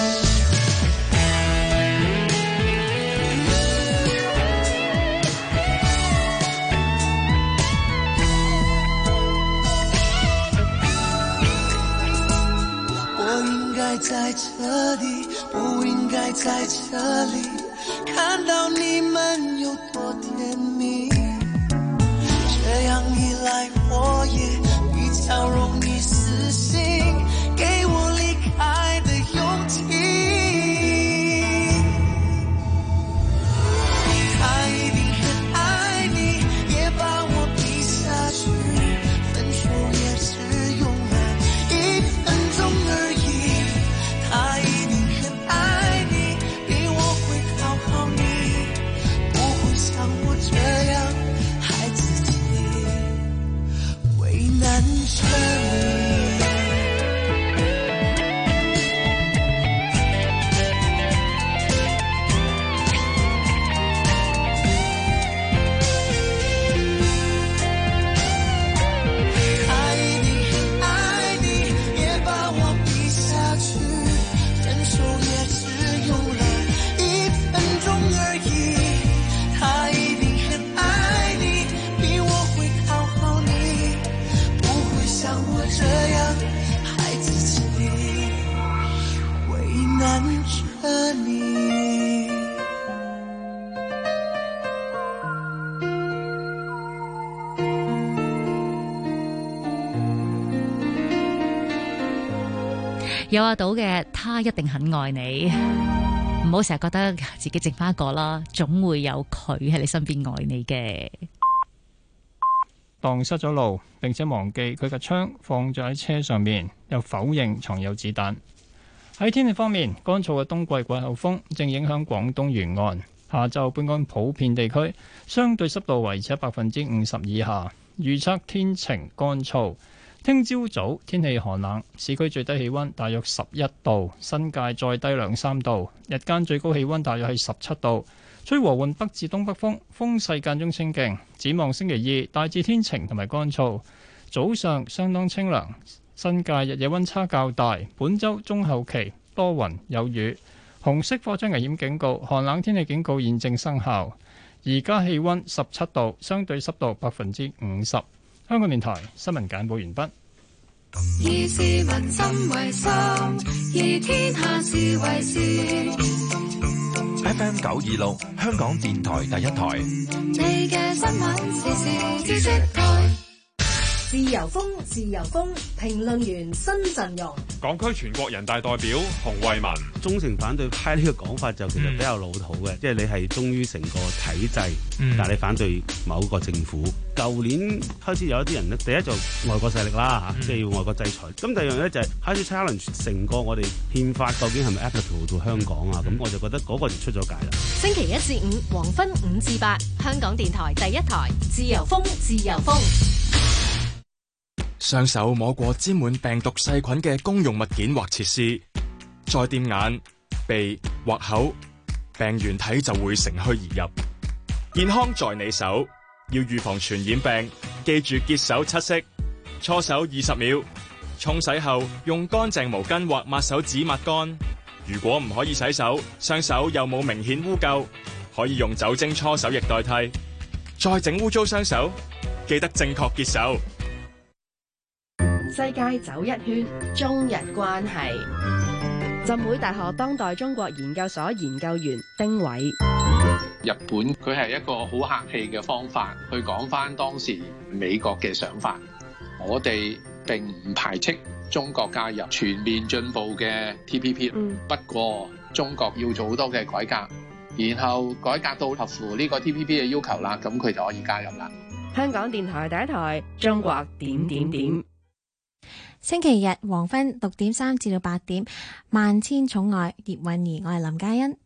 在這裡，不應該在這裡，看到你們有多甜蜜，這樣一來我也比較容易死心，給我離開的勇氣。他一定很愛你，也把我比下去，分手也只用了1分鐘而已。他一定很愛你，比我會討好你，不會像我這樣害自己，為難着你。 有阿島嘅他一定很愛你，唔好成日覺得自己剩翻一個啦，總會有佢喺你身邊愛你嘅。 蕩失咗路，並且忘記佢嘅槍放咗喺車上面，又否認藏有子彈。喺天氣方面，乾燥嘅冬季季候風正影響廣東沿岸。下晝本港普遍地區相對濕度維持喺50%以下，預測天晴乾燥。聽朝早天氣寒冷，市區最低氣溫大約11度，新界再低2-3度。日間最高氣溫大約係17度，吹和緩北至東北風，風勢間中清勁。展望星期二大致天晴同埋乾燥，早上相當清涼。新界日夜溫差較大，本週中後期多雲有雨。紅色火災危險警告、寒冷天氣警告現正生效。而家氣溫17度，相對濕度50%。香港電台新聞簡報完畢。 以市民心為心，以天下事為事。 FM 926，香港電台第一台。 你嘅新聞時事知識台。 自由風，自由風，評論員新陣容。 港區全國人大代表洪為民， 忠誠反對派呢個講法就其實比較老土嘅，即係你係忠於成個體制，但係你反對某個政府。舊年開始有一啲人咧，第一就外國勢力啦嚇，即係要外國制裁。咁第二樣咧就係開始 challenge 成個我哋憲法究竟係咪 applicable 到香港啊？咁我就覺得嗰個就出咗界啦。 星期1至5黃昏5至8，香港電台第一台，自由風，自由風。 雙手摸過沾滿病毒細菌嘅公用物件或設施，再掂眼、鼻或口，病原體就會乘虛而入。健康在你手，要預防傳染病，記住潔手7式，搓手20秒，沖洗後用乾淨毛巾或抹手紙抹乾。如果唔可以洗手，雙手又冇明顯污垢，可以用酒精搓手液代替。再整污糟雙手，記得正確潔手。 世界走一圈，中日關係。浸會大學當代中國研究所研究員丁偉。 日本佢係一個好客氣嘅方法去講返當時美國嘅想法。我哋並唔排斥中國加入全面進步嘅 TPP，不過中國要做好多嘅改革，然後改革到合乎呢個 TPP 嘅要求啦，咁佢就可以加入啦。 香港電台第一台，中國點點點。 星期日黃昏6點3至到8點，萬千寵愛葉韻儀，我係林嘉欣。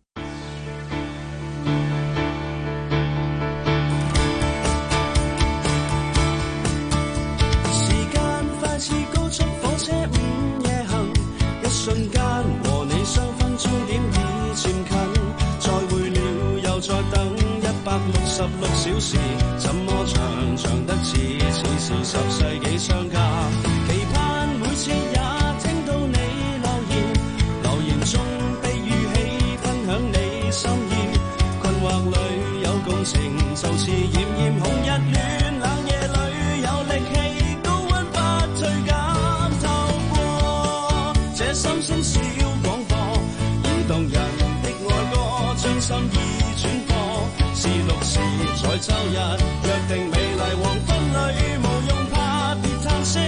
時間快似高速火車午夜行，一瞬間和你相分終點已漸近，再會了又再等166小時，怎麼長得似10世紀相隔。每次也聽到你留言中的語氣，分享你心意，困惑裏有共情，就似炎炎紅日暖冷夜裏有力氣，高溫不退減，透過這心聲小廣播，移動人的愛歌，將心意轉播，是6時在週日約定美麗黃昏裏，無用怕別嘆息。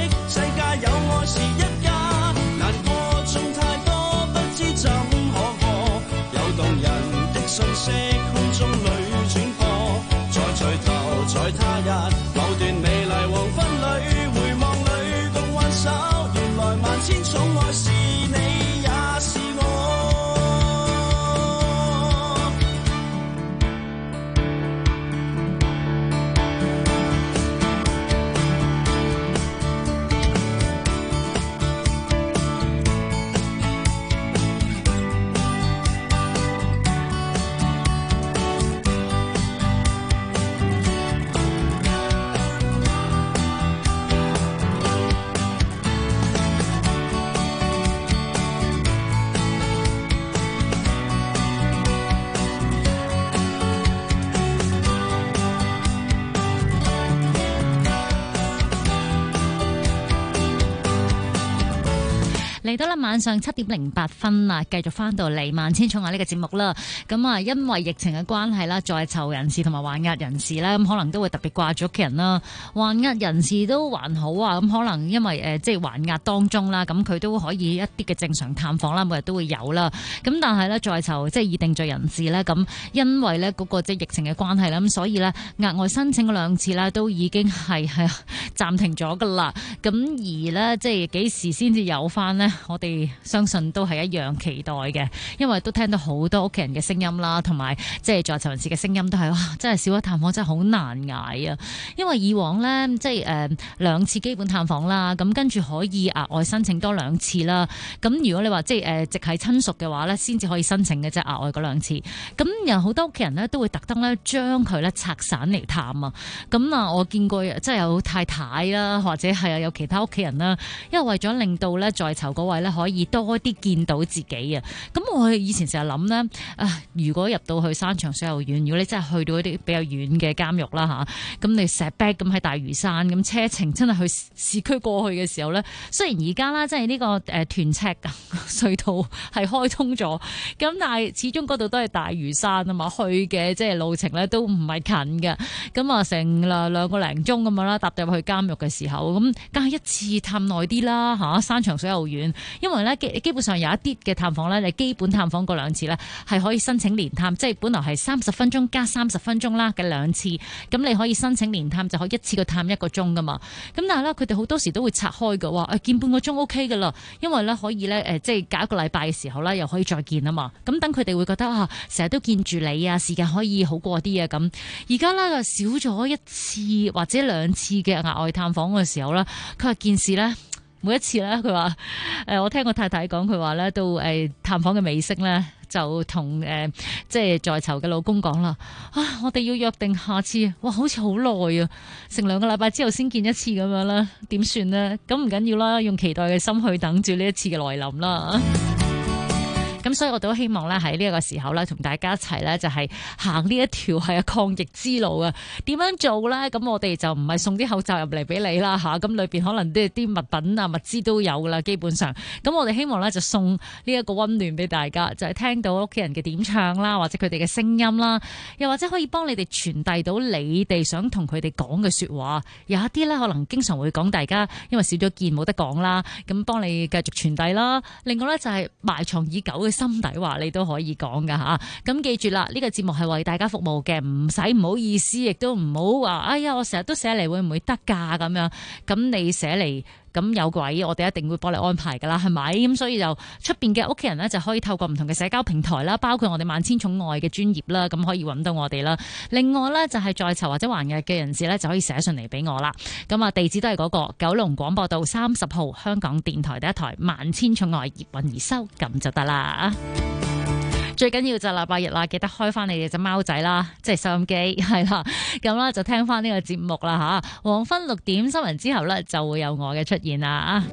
嚟到啦晚上7:08啦，繼續翻到嚟萬千寵愛呢個節目啦。咁啊，因為疫情嘅關係啦，在囚人士同埋還押人士咧，咁可能都會特別掛住屋企人啦。還押人士都還好啊，咁可能因為即係還押當中啦，咁佢都可以一啲嘅正常探訪啦，每日都會有啦。咁但係咧，在囚即係已定罪人士咧，咁因為咧嗰個即係疫情嘅關係啦，咁所以咧額外申請嗰2次咧都已經係暫停咗噶啦。咁而咧即係幾時先至有翻呢？我哋相信都係一樣期待嘅，因為都聽到好多屋企人嘅聲音啦，同埋即係在囚人士嘅聲音都係哇，真係少咗探訪真係好難捱啊！因為以往咧即係2次基本探訪啦，咁跟住可以額外申請多2次啦。咁如果你話即係直係親屬嘅話咧，先至可以申請嘅啫，額外嗰2次。咁有好多屋企人咧都會特登咧將佢咧拆散嚟探啊。咁啊，我見過即係有太太啦，或者係有其他屋企人啦，因為為咗令到咧在囚嗰位咧可以多啲見到自己啊。咁我以前成日諗咧，如果入到去山長水又遠，如果你真係去到一啲比較遠嘅監獄啦嚇，咁你石壁咁喺大嶼山，咁車程真係去市區過去嘅時候咧，雖然而家啦即係呢個屯赤隧道係開通咗，咁但係始終嗰度都係大嶼山啊嘛，去嘅即係路程咧都唔係近嘅，咁啊成2個零鐘咁樣啦，搭入去監獄嘅時候，咁梗係一次探耐啲啦嚇，山長水又遠，因為咧基本上有一啲嘅探訪咧，你基本探訪嗰2次咧係可以申請連探，即係本來係30分鐘加30分鐘啦嘅2次，咁你可以申請連探就可以一次過探1個鐘噶嘛，咁但係咧佢哋好多時都會拆開嘅，話見半個鐘 OK 噶啦，因為咧可以咧即係隔1個禮拜嘅時候咧又可以再見啊嘛，咁等佢哋會覺得成日都見住你啊，時間可以好過啲啊咁。而家咧就少咗1次或者2次嘅額外探訪嘅時候咧，佢話件事咧每一次咧，佢話我聽我太太講，佢話咧到探訪嘅尾聲咧，就同即係在囚嘅老公講啦，我哋要約定下次，哇好似好耐啊，成2個禮拜之後先見1次咁樣啦，點算呢？咁唔緊要啦，用期待嘅心去等住呢一次嘅來臨啦。咁所以我都希望咧喺呢一個時候咧，同大家一齊咧就係行呢一條係抗疫之路啊！點樣做咧？咁我哋就唔係送啲口罩入嚟俾你啦嚇，咁裏邊可能都係啲物品啊物資都有啦，基本上。咁我哋希望咧就送呢一個溫暖俾大家，就係聽到屋企人嘅點唱啦，或者佢哋嘅聲音啦，又或者可以幫你哋傳遞到你哋想同佢哋講嘅説話。有一啲咧可能經常會講大家因為少咗見冇得講啦，咁幫你繼續傳遞啦。另外咧就係埋藏已久嘅心底話你都可以講噶吓，咁記住啦，呢個節目係為大家服務嘅，唔使唔好意思，亦都唔好話哎呀我成日都寫嚟會唔會得噶咁樣，咁你寫嚟咁有鬼，我哋一定會幫你安排噶啦，係咪？咁所以就出邊嘅屋企人呢，就可以透過唔同嘅社交平台啦，包括我哋萬千寵愛嘅專頁啦，咁可以揾到我哋啦。另外呢，就係在囚或者還押嘅人士呢，就可以寫信嚟俾我啦。咁啊地址都係嗰個九龍廣播道30號香港電台第一台萬千寵愛葉韻儀收，咁就得啦。最緊要就禮拜日啦，記得開翻你哋隻貓仔啦，即係收音機係啦，咁啦就聽翻呢個節目啦吓。黃昏6點新聞之後呢，就會有我嘅出現啦。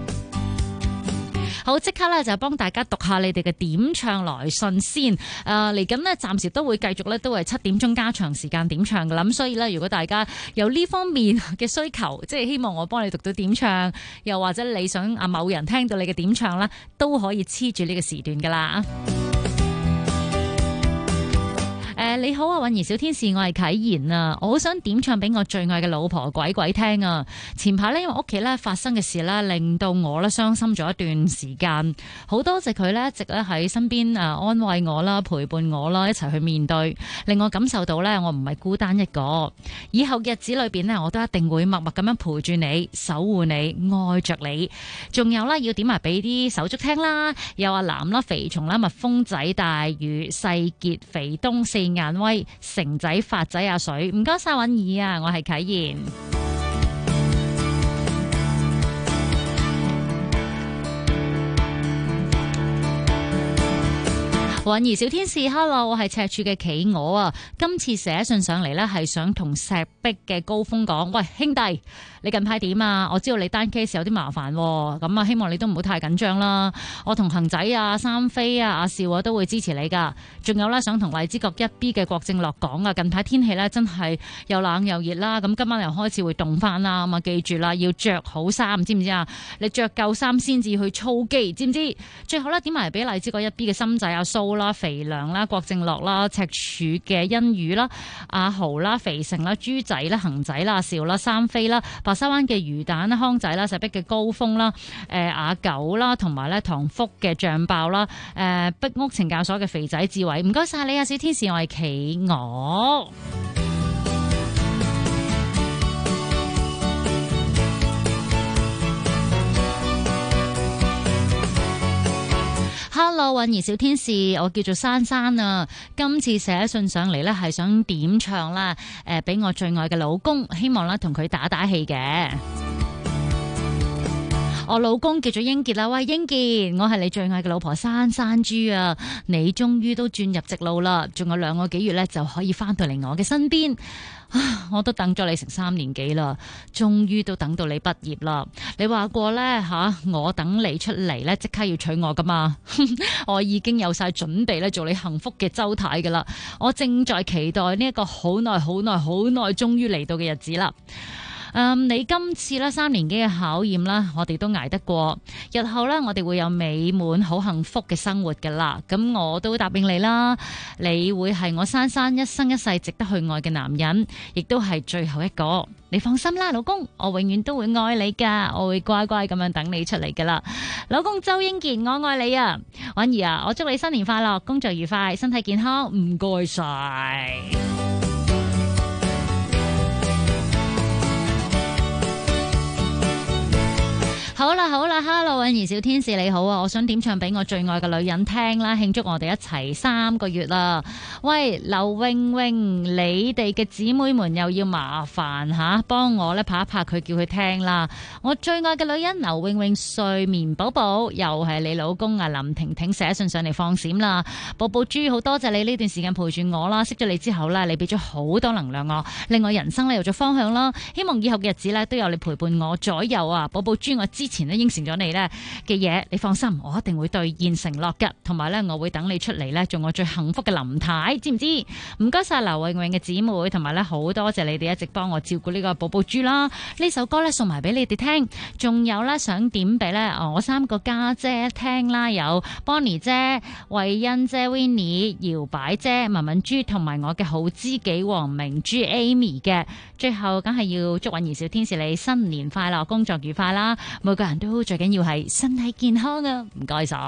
好，即刻咧就幫大家讀下你哋嘅點唱來信先。嚟緊呢，暫時都會繼續咧，都係7點鐘加長時間點唱嘅啦。咁所以咧，如果大家有呢方面嘅需求，即係希望我幫你讀到點唱，又或者你想某人聽到你嘅點唱啦，都可以黐住呢個時段噶啦。你好啊，韻兒小天使，我係啟賢啊，我好想點唱俾我最愛嘅老婆鬼鬼聽啊！前排呢，因為屋企呢發生嘅事呢，令到我呢傷心咗一段時間，好多謝佢呢一直呢喺身邊安慰我啦，陪伴我啦，一齊去面對，令我感受到呢，我唔係孤單一個。以後日子裏邊呢，我都一定會默默咁樣陪住你，守護你，愛着你。仲有啦，要點埋俾啲手足聽啦，有阿藍啦、肥蟲啦、蜜蜂仔、大魚、細傑、肥東、四眼威、成仔、發仔、阿水，唔該晒韻兒啊，我係啟賢。 韻兒小天使 ，Hello， 我係赤柱嘅企鵝啊！今次寫信上嚟呢，係想同石壁嘅高峰講，喂兄弟，你近排點啊？我知道你單 case 有啲麻煩，咁啊，希望你都唔好太緊張啦。我同恒仔啊、三飛啊、阿少啊都會支持你噶。仲有呢，想同荔枝角 1B 嘅郭正樂講啊，近排天氣呢，真係又冷又熱啦，咁今晚又開始會凍翻啦，咁啊記住啦，要着好衫，知唔知啊？你着夠衫先至去操機，知唔知？最後呢，點埋俾荔枝角 1B 嘅心仔阿蘇啦、肥良啦、郭正樂啦、赤柱嘅欣宇啦、阿豪啦、肥成啦、豬仔啦、恒仔啦、阿少啦、三飛啦、白沙灣嘅魚蛋啦、康仔啦、石壁嘅高峰啦、阿九啦，同埋咧唐福嘅醬爆啦、壁屋懲教所嘅肥仔志偉，唔該晒你啊，小天使，我係企鵝。Hello， 韻兒小天使，我叫做珊珊啊。今次寫信上嚟呢，係想點唱啦，俾我最愛嘅老公，希望咧同佢打打氣嘅。我老公叫做英傑啦，喂英傑，我係你最愛嘅老婆珊珊豬啊！你終於都轉入直路啦，仲有2個幾月呢，就可以翻到嚟我嘅身邊。我都等咗你成3年幾啦，終於都等到你畢業啦。你話過呢，我等你出嚟呢，即刻要娶我噶嘛？我已經有晒準備咧，做你幸福嘅周太噶啦。我正在期待呢一個好耐終於嚟到嘅日子啦。你今次咧3年幾嘅考驗啦，我哋都捱得過。日後咧，我哋會有美滿好幸福嘅生活噶啦。咁我都答應你啦，你會係我珊珊一生一世值得去愛嘅男人，亦都係最後一個。你放心啦，老公，我永遠都會愛你噶，我會乖乖咁樣等你出嚟噶啦。老公周英傑，我愛你啊！韻兒啊，我祝你新年快樂，工作愉快，身體健康，唔該晒。好啦，Hello， 韻兒小天使你好啊！我想點唱俾我最愛嘅女人聽啦，慶祝我哋一齊3個月啦！喂，劉穎穎，你哋嘅姊妹們又要麻煩吓，幫我咧拍一拍佢，叫佢聽啦！我最愛嘅女人劉穎穎睡眠寶寶，又係你老公啊林婷婷寫信上嚟放閃啦！寶寶豬，好多謝你呢段時間陪住我啦，識咗你之後咧，你俾咗好多能量我，令我人生咧有咗方向啦！希望以後嘅日子咧都有你陪伴我左右啊！寶寶豬，我之前咧應承咗你咧嘅嘢，你放心，我一定會兌現承諾㗎。同埋咧，我會等你出嚟咧，做我最幸福嘅林太，知唔知？唔該晒劉穎穎嘅姊妹，同埋咧好多謝你哋一直幫我照顧呢個寶寶豬啦。呢首歌咧送埋俾你哋聽，仲有咧想點俾咧我3個家姐聽啦，有 Bonnie 姐、慧欣姐、Winnie、搖擺姐、文文豬，同埋我嘅好知己黃明珠 Amy 嘅。最後梗係要祝韻兒小天使你新年快樂，工作愉快啦！每個人都最緊要係身體健康啊！唔該晒。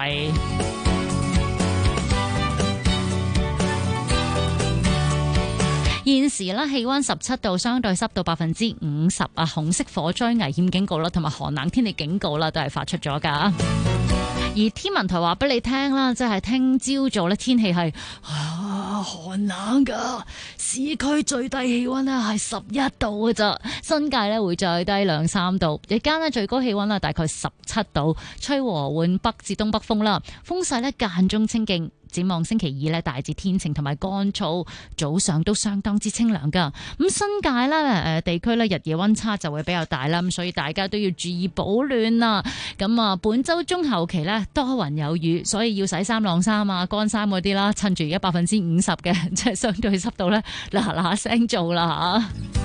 現時咧氣溫17度，相對濕度50%啊，紅色火災危險警告啦，同埋寒冷天氣警告啦，都係發出咗噶。而天文台話俾你聽啦，即係聽朝早咧天氣係寒冷噶，市區最低氣溫咧係11度嘅咋，新界咧會再低2-3度，日間咧最高氣溫大概17度，吹和緩北至東北風啦，風勢咧間中清勁。展望星期2咧，大致天晴同埋乾燥，早上都相當之清涼噶。咁新界咧地區咧日夜溫差就會比較大啦，咁所以大家都要注意保暖啊。咁啊，本周中後期咧多雲有雨，所以要洗衫晾衫啊、乾衫嗰啲啦，趁住而家50%嘅即係相對濕度咧，嗱聲做啦吓。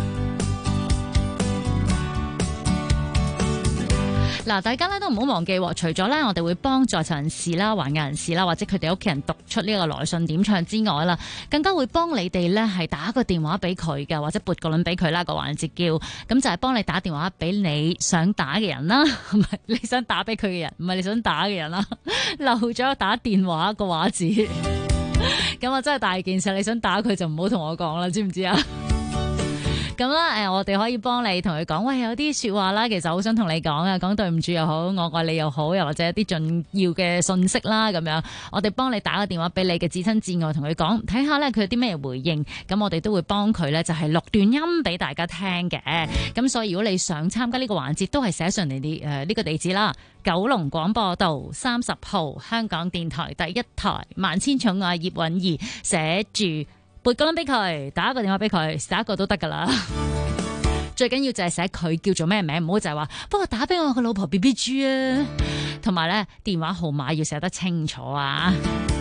嗱，大家咧都唔好忘記，除咗咧我哋會幫在囚人士啦、患癌人士啦，或者佢哋屋企人讀出呢個來信點唱之外啦，更加會幫你哋咧係打個電話俾佢嘅，或者撥個輪俾佢啦。個環節叫咁就係幫你打電話俾你想打嘅人啦，唔係你想打俾佢嘅人，唔係你想打嘅人啦，漏咗打電話個話字，咁啊真係大件事，你想打佢就唔好同我講啦，知唔知啊？ 咁啦，我哋可以幫你同佢講，喂，有啲說話啦，其實好想同你講啊，講對唔住又好，我愛你又好，又或者一啲重要嘅信息啦，咁樣，我哋幫你打個電話俾你嘅至親至愛，同佢講，睇下咧佢有啲咩回應，咁我哋都會幫佢咧就係錄段音俾大家聽嘅。咁所以如果你想參加呢個環節，都係寫上嚟呢個地址啦。九龍廣播道30號，香港電台第一台，萬千寵愛葉韻儀，寫住撥個音俾佢，打個電話俾佢，寫一個都得噶啦。最緊要就係寫佢叫做咩名，唔好就係話不過打俾我個老婆 BB 豬啊，同埋咧電話號碼要寫得清楚啊。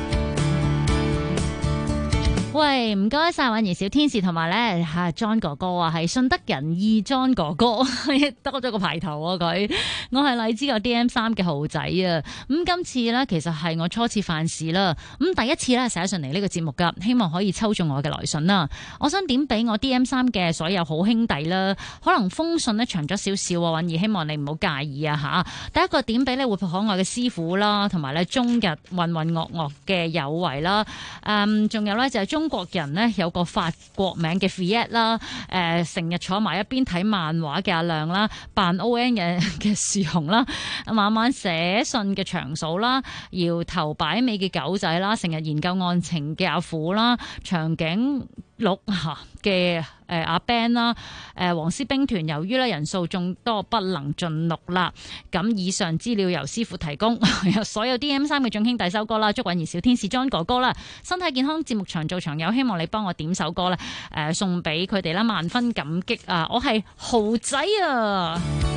喂，唔該晒韻儀小天使同埋咧John 哥哥啊，係順德人義 John 哥哥，多咗個排頭啊佢。我係荔枝個 DM3 嘅豪仔啊。咁今次咧其實係我初次犯事啦。咁第一次咧寫上嚟呢個節目噶，希望可以抽中我嘅來信啦。我想點俾我 DM3 嘅所有好兄弟啦。可能封信咧長咗少少啊，韻儀希望你唔好介意啊吓。第一個點俾咧活潑可愛嘅師傅啦，同埋咧終日渾渾噩噩嘅有為啦。仲有咧就係中國人呢，有個法國名嘅 Fiat 啦，成日坐埋一邊睇漫畫嘅阿亮啦，扮 ON 嘅樹熊啦，晚晚寫信嘅長嫂啦，搖頭擺尾嘅狗仔啦，成日研究案情嘅阿虎啦，長頸鹿嘅阿 Ben 啦，黃絲兵團由於咧人數眾多不能盡錄啦，咁以上資料由師傅提供，所有 DM3 嘅眾兄弟收歌啦，祝韻儀小天使 John 哥哥啦，身體健康，節目長做長有，希望你幫我點首歌咧，送俾佢哋啦，萬分感激啊！我係豪仔啊！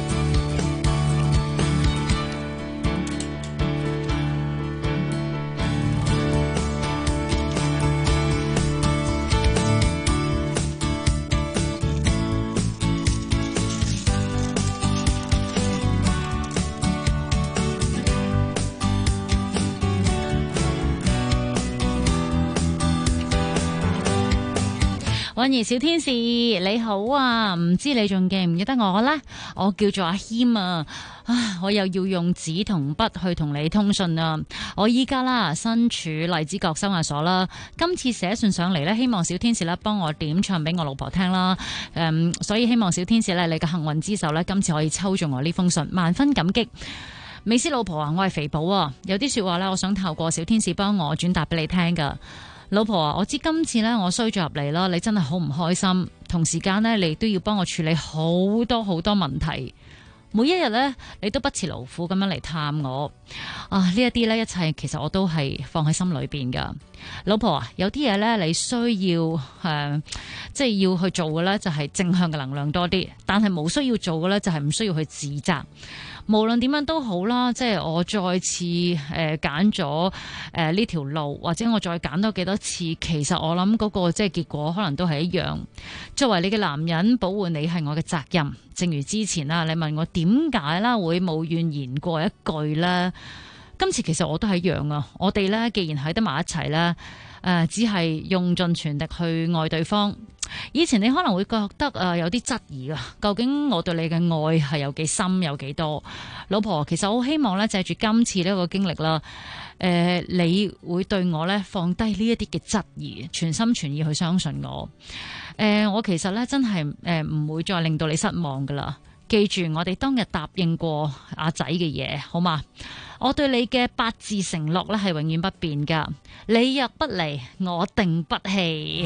韻儀小天使你好啊，唔知你仲記唔記得我呢？我叫做阿謙啊，我又要用紙同筆去同你通訊啊。我依家啦身處荔枝角收押所啦，今次寫信上嚟呢，希望小天使咧幫我點唱俾我老婆聽啦。所以希望小天使咧，你嘅幸運之手呢，今次可以抽中我呢封信，萬分感激。美斯老婆啊，我係肥寶啊，有啲說話呢，我想透過小天使幫我轉達俾你聽噶。老婆啊，我知今次呢，我衰咗入嚟啦，你真係好唔開心。同時間呢，你都要幫我處理好多好多問題。每一日呢，你都不辭勞苦咁樣嚟探我啊！呢一啲呢，一切其實我都係放喺心裏邊噶。老婆啊，有啲嘢呢，你需要即係要去做嘅呢，就係正向嘅能量多啲，但係冇需要做嘅呢，就係唔需要去自責。無論點樣都好啦，即係我再次揀咗呢條路，或者我再揀多幾多次，其實我諗嗰個即係結果可能都係一樣。作為你嘅男人，保護你係我嘅責任。正如之前啦，你問我點解啦會冇怨言過一句咧，今次其實我都係一樣啊。我哋咧既然喺得埋一齊咧，只係用盡全力去愛對方。以前你可能會覺得有啲質疑啊，究竟我對你嘅愛係有幾深有幾多？老婆，其實我好希望咧借住今次呢個經歷啦，你會對我咧放低呢一啲嘅質疑，全心全意去相信我。我其實咧真係唔會再令到你失望噶啦。記住我哋當日答應過阿仔嘅嘢，好嘛？我對你嘅8字承諾咧係永遠不變噶。你若不離，我定不棄。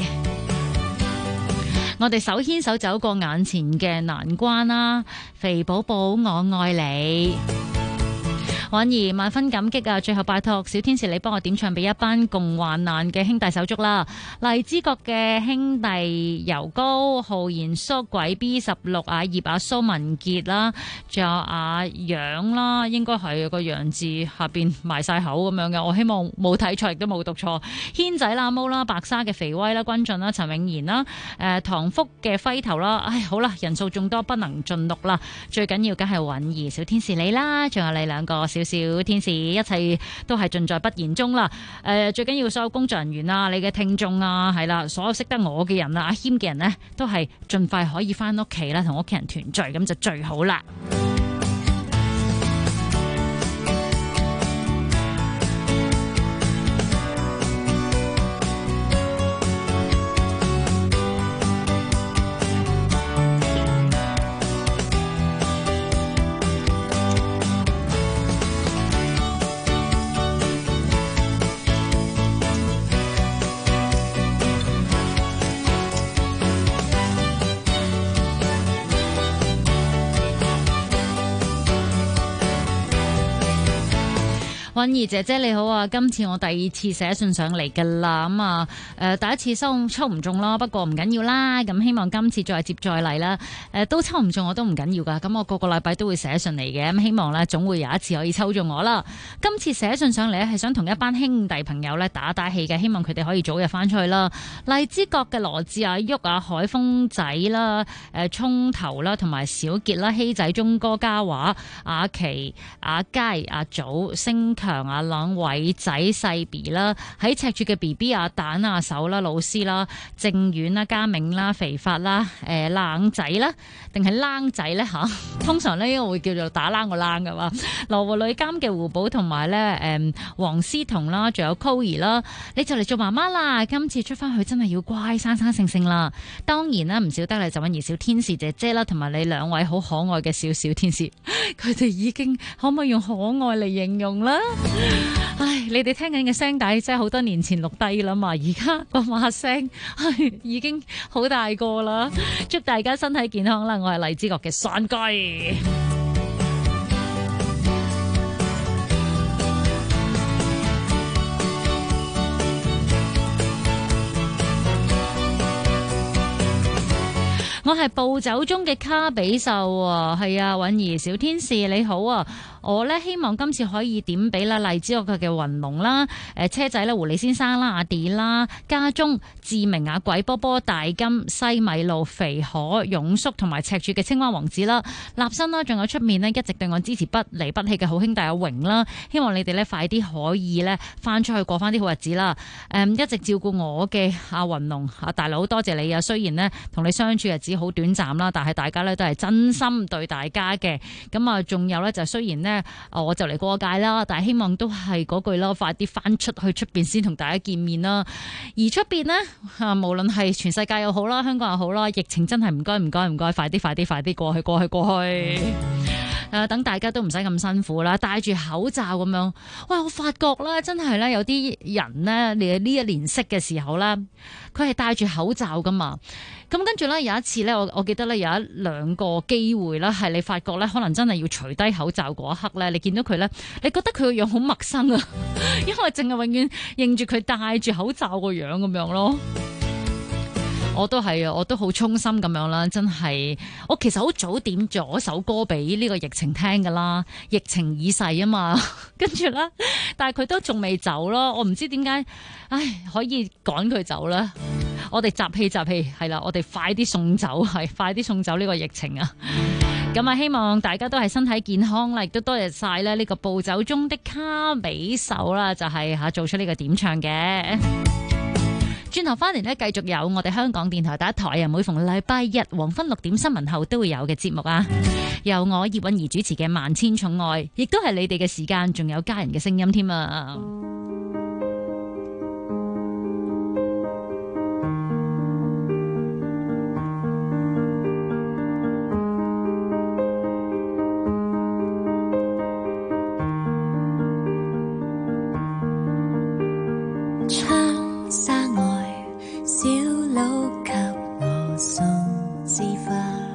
我哋手牽手走過眼前嘅難關啦，肥寶寶我愛你。韻儀萬分感激啊！最後拜託小天使你幫我點唱俾一班共患難嘅兄弟手足啦，荔枝角嘅兄弟游高、浩然叔、鬼 B16、阿葉、阿蘇文傑啦，仲有阿楊啦，應該係個楊字下邊埋晒口咁樣嘅，我希望冇睇錯亦都冇讀錯。軒仔啦、毛啦、白沙嘅肥威啦、君俊啦、陳永賢啦、唐福嘅輝頭啦，唉好啦，人數眾多不能盡錄啦，最緊要梗係韻儀小天使你啦，仲有你兩個小天使，一切都係盡在不言中啦。最緊要所有工作人員啊，你嘅聽眾啊，係啦，所有識得我嘅人啊，阿謙嘅人呢，都係盡快可以翻屋企啦，同屋企人團聚，咁就最好啦。 韻儀姐姐你好啊，今次我第2次寫信上嚟噶啦，咁啊第一次抽唔中啦，不過唔緊要啦，咁希望今次再接再厲啦，都抽唔中我都唔緊要噶，咁我個禮拜都會寫信嚟嘅，咁希望咧總會有一次可以抽中我啦。今次寫信上嚟咧係想同一班兄弟朋友咧打氣嘅，希望佢哋可以早日翻出去啦。荔枝角嘅羅志啊、旭啊、海豐仔啦、涌頭啦，同埋小傑啦、希仔、鐘哥、嘉華、阿琪、阿佳、阿祖、星強、阿朗、偉仔、細 B 啦，喺赤柱嘅 BB 阿蛋、阿手啦、老師啦、正遠啦、嘉明啦、肥發啦、冷仔啦，定係冷仔咧吓？通常咧我會叫做打冷個冷噶嘛。羅湖女監嘅胡寶同埋咧黃思彤啦，仲有 Coir 啦，你就嚟做媽媽啦！今次出翻去真係要乖生生性性啦。當然啦，唔少得你就搵兒小天使姐姐啦，同埋你2位好可愛嘅小天使，佢哋已經可唔可以用可愛嚟形容啦？唉，你哋聽緊嘅聲帶真係好多年前錄低啦嘛，而家個話聲已經好大個啦。祝大家身體健康啦！我係荔枝角嘅山雞。我係暴走中嘅卡比獸啊，係啊，韻兒小天使你好啊！我呢希望今次可以點俾啦荔枝角嘅雲龍啦、車仔啦、狐狸先生啦、阿 D 啦、家中、志明啊、鬼波波、大金、西米露、肥可、勇叔同埋赤柱嘅青蛙王子啦、立新啦，仲有出面呢一直對我支持不離不棄嘅好兄弟阿榮啦，希望你哋呢快啲可以呢翻出去過翻啲好日子啦！一直照顧我嘅阿雲龍阿大佬，多謝你啊！雖然呢同你相處日子好短暫啦，但係大家呢都係真心對大家嘅。咁啊，仲有呢就雖然呢我就嚟過界啦，但係希望都係嗰句啦，快啲翻出去出邊先同大家見面啦。而出邊呢，無論係全世界又好啦，香港又好啦，疫情真係唔該，快啲過去。等大家都唔使咁辛苦啦，戴住口罩咁樣。喂，我發覺啦，真係咧有啲人呢，你呢一年識嘅時候咧，佢係戴住口罩噶嘛。咁跟住咧有一次咧，我記得咧有1-2個機會啦，係你發覺咧可能真係要除低口罩嗰一刻咧，你見到佢咧，你覺得佢個樣好陌生啊，因為淨係永遠認住佢戴住口罩個樣咁樣咯。我都係啊，我都好衷心咁樣啦，真係。我其實好早點咗首歌俾呢個疫情聽噶啦，疫情已逝啊嘛，跟住啦，但係佢都仲未走咯，我唔知點解，可以趕佢走啦。我哋集氣係啦，我哋快啲送走呢個疫情啊！咁啊，希望大家都係身體健康啦，亦都多謝晒咧呢個暴走中的卡比獸啦，就係做出呢個點唱嘅。轉頭翻嚟呢，繼續有我哋香港電台第一台啊，每逢禮拜日黃昏6點新聞後都會有嘅節目啊，由我葉韻儀主持嘅《萬千寵愛》，亦都係你哋嘅時間，仲有家人嘅聲音添啊！ 窗紗外，小佬給我送枝花，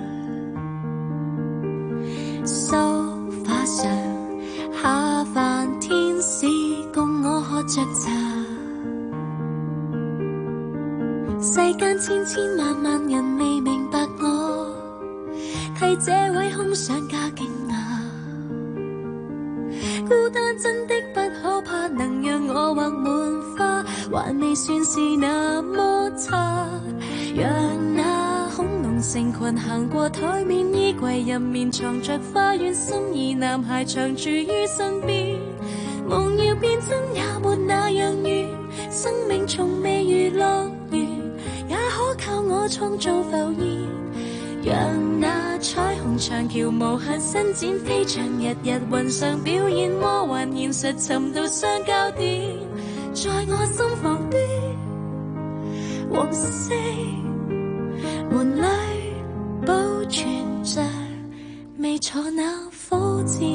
梳化上下凡天使共我喝着茶，世間千千萬萬人未明白我，替這位空想加驚訝，孤單真的不可怕，能讓我畫滿花，還未算是那麼差。讓那恐龍成群行過台面，衣櫃入面藏着花園，心儀男孩常駐於身邊，夢要變真也沒那樣遠，生命從未如樂園，也可靠我創造浮現。讓那彩虹長橋無限伸展，飛翔日日雲上表演，魔幻現實尋到相交點，在我心房端黃色門裏保存着未坐那火箭。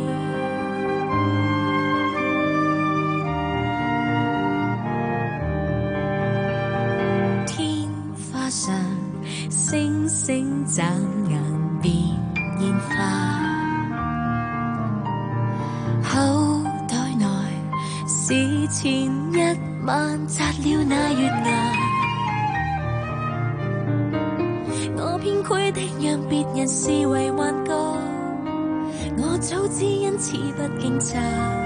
天花上星星眨眼變煙花，口袋內你前一晚摘了那月牙，我偏虧的讓別人視為幻覺，我早知因此不驚訝。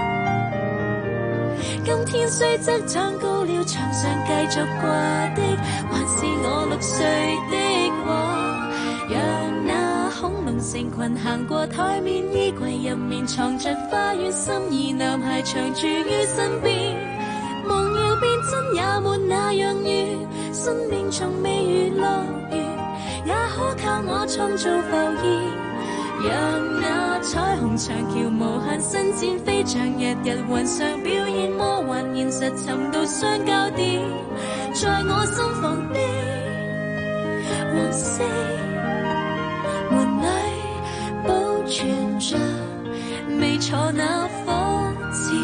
今天雖則長高了，牆上繼續掛的還是我6歲的畫，讓那恐龍成群行過台面，衣櫃入面藏着花園，心儀男孩長住於身邊，夢要變真也沒那樣遠，生命從未如樂園，也可靠我創造浮現。讓那彩虹長橋無限伸展，飛翔日日雲上表演，魔幻現實尋到相交點，在我心房的黃色門裏保存着未坐那火箭。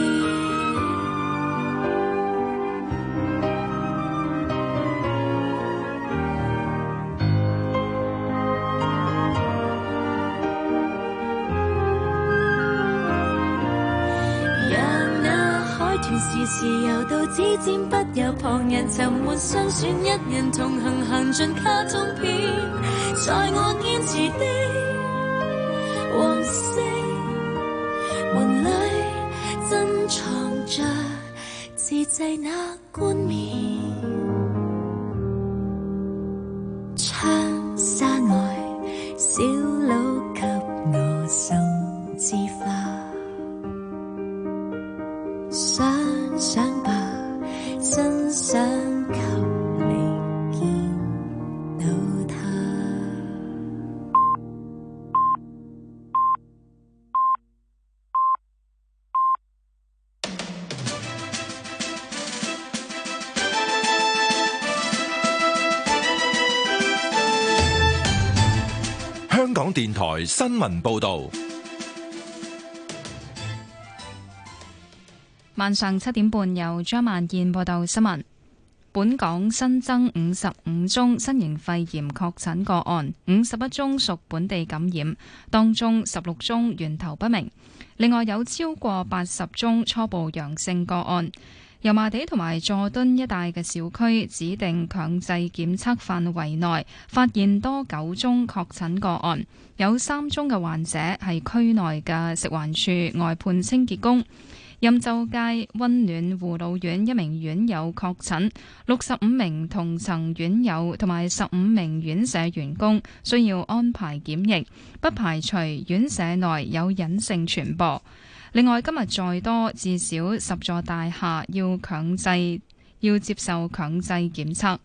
時時游到指尖，不由旁人沉沒相選，一人同行行盡卡通片，在我堅持的黃色門裏珍藏着自製那冠冕，窗紗外小佬給我送枝花，想吧，真想給你見到他。 香港電台新聞報導。 晚上7點半，由張萬燕報道新聞。本港新增55宗新型肺炎確診個案，51宗屬本地感染，當中16宗源頭不明。另外有超過80宗初步陽性個案。油麻地同埋佐敦一帶嘅小區指定強制檢測範圍內，發現多9宗確診個案，有3宗嘅患者係區內嘅食環署外判清潔工。欽州街溫暖護老院一名院友確診，65名同層院友同埋15名院舍員工需要安排檢疫，不排除院舍內有隱性傳播。另外，今日再多至少10座大廈要接受強制檢測。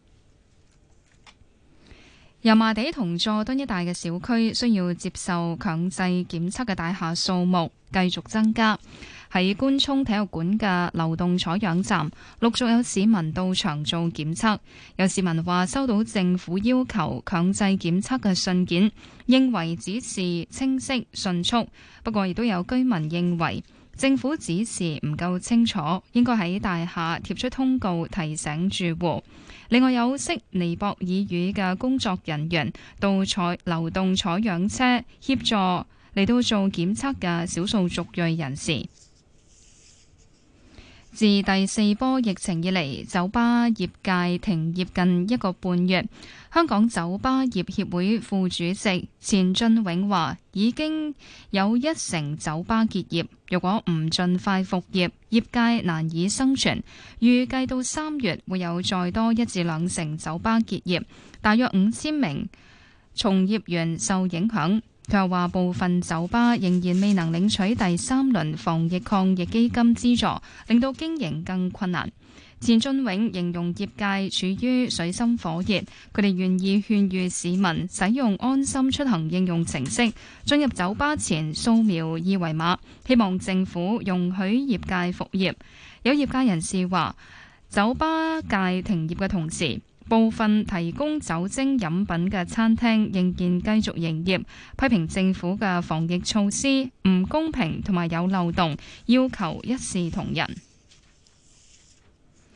油麻地同佐敦一帶嘅小區需要接受強制檢測嘅大廈數目繼續增加。喺官涌體育館嘅流動採樣站，陸續有市民到場做檢測。有市民話收到政府要求強制檢測嘅信件，認為指示清晰迅速。不過亦都有居民認為政府指示唔夠清楚，應該喺大廈貼出通告提醒住戶。另外有識尼泊爾語嘅工作人員到流動採樣車協助嚟到做檢測嘅少數族裔人士。自第4波疫情以嚟，酒吧業界停業近1個半月。香港酒吧業協會副主席錢俊永話，已經有1成酒吧結業，若果唔盡快復業，業界難以生存。預計到3月會有再多1至2成酒吧結業，大約5000名從業員受影響。佢又話部分酒吧仍然未能領取第3輪防疫抗疫基金資助，令到經營更困難。錢俊永形容業界處於水深火熱，佢哋願意勸喻市民使用安心出行應用程式，進入酒吧前掃描二維碼，希望政府容許業界復業。有業界人士話，酒吧界停業嘅同時，部分提供酒精飲品嘅餐廳仍然繼續營業，批評政府嘅防疫措施唔公平同埋有漏洞，要求一視同仁。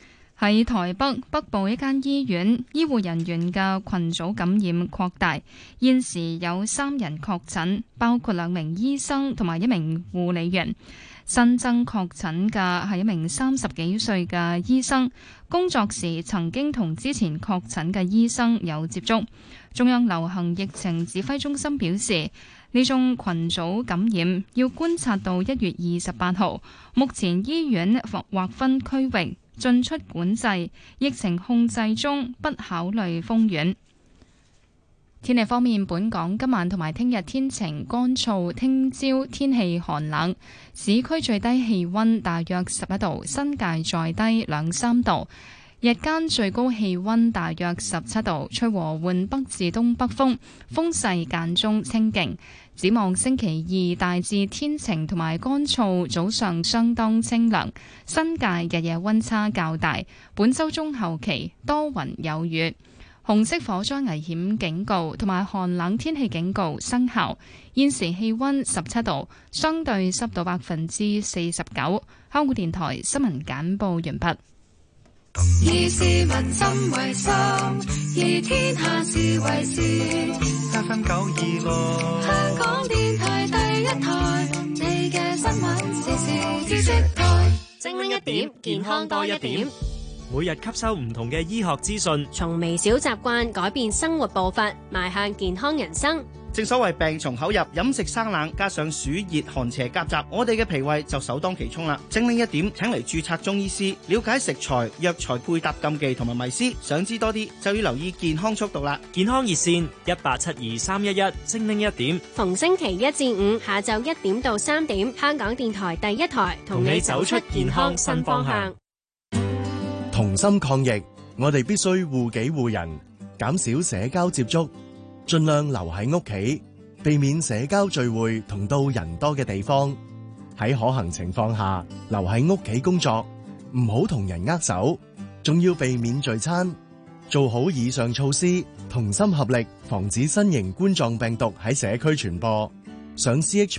喺台北北部一間醫院，醫護人員嘅群組感染擴大，現時有3人確診，包括2名醫生同埋1名護理員。新增確診嘅係1名30幾歲嘅醫生，工作時曾經同之前確診嘅醫生有接觸。中央流行疫情指揮中心表示，呢種群組感染要觀察到1月28號。目前醫院劃分區域，進出管制，疫情控制中，不考慮封院。天氣方面，本港今晚同埋聽日天晴乾燥，聽朝天氣寒冷，市區最低氣溫大約11度，新界再低2-3度。日間最高氣溫大約17度，吹和緩北至東北風，風勢間中清勁。展望星期2大致天晴同埋乾燥，早上相當清涼，新界日夜溫差較大。本週中後期多雲有雨。紅色火災危險警告同埋寒冷天氣警告生效。現時氣溫17度，相對濕度49%。香港電台新聞簡報完畢。 以市民心為心，以天下事為事。8分926，香港電台第1台，你嘅新聞時事知識台，精靈一點，健康多一點。 每日吸收唔同嘅醫學資訊， 從微小習慣改變生活步伐，邁向健康人生。 正所謂病從口入，飲食生冷，加上暑熱寒邪夾雜，我哋嘅脾胃就首當其衝啦。精靈一點請嚟註冊中醫師，了解食材、藥材配搭禁忌同埋迷思。想知多啲就要留意健康速讀啦。 健康熱線1872-311，精靈一點。 逢星期1至5下晝1點到3點，香港電台第1台同你走出健康新方向。 同心抗疫，我哋必須護己護人，減少社交接觸，盡量留喺屋企，避免社交聚會同到人多嘅地方。喺可行情況下，留喺屋企工作，唔好同人握手，仲要避免聚餐。做好以上措施，同心合力，防止新型冠狀病毒喺社區傳播。上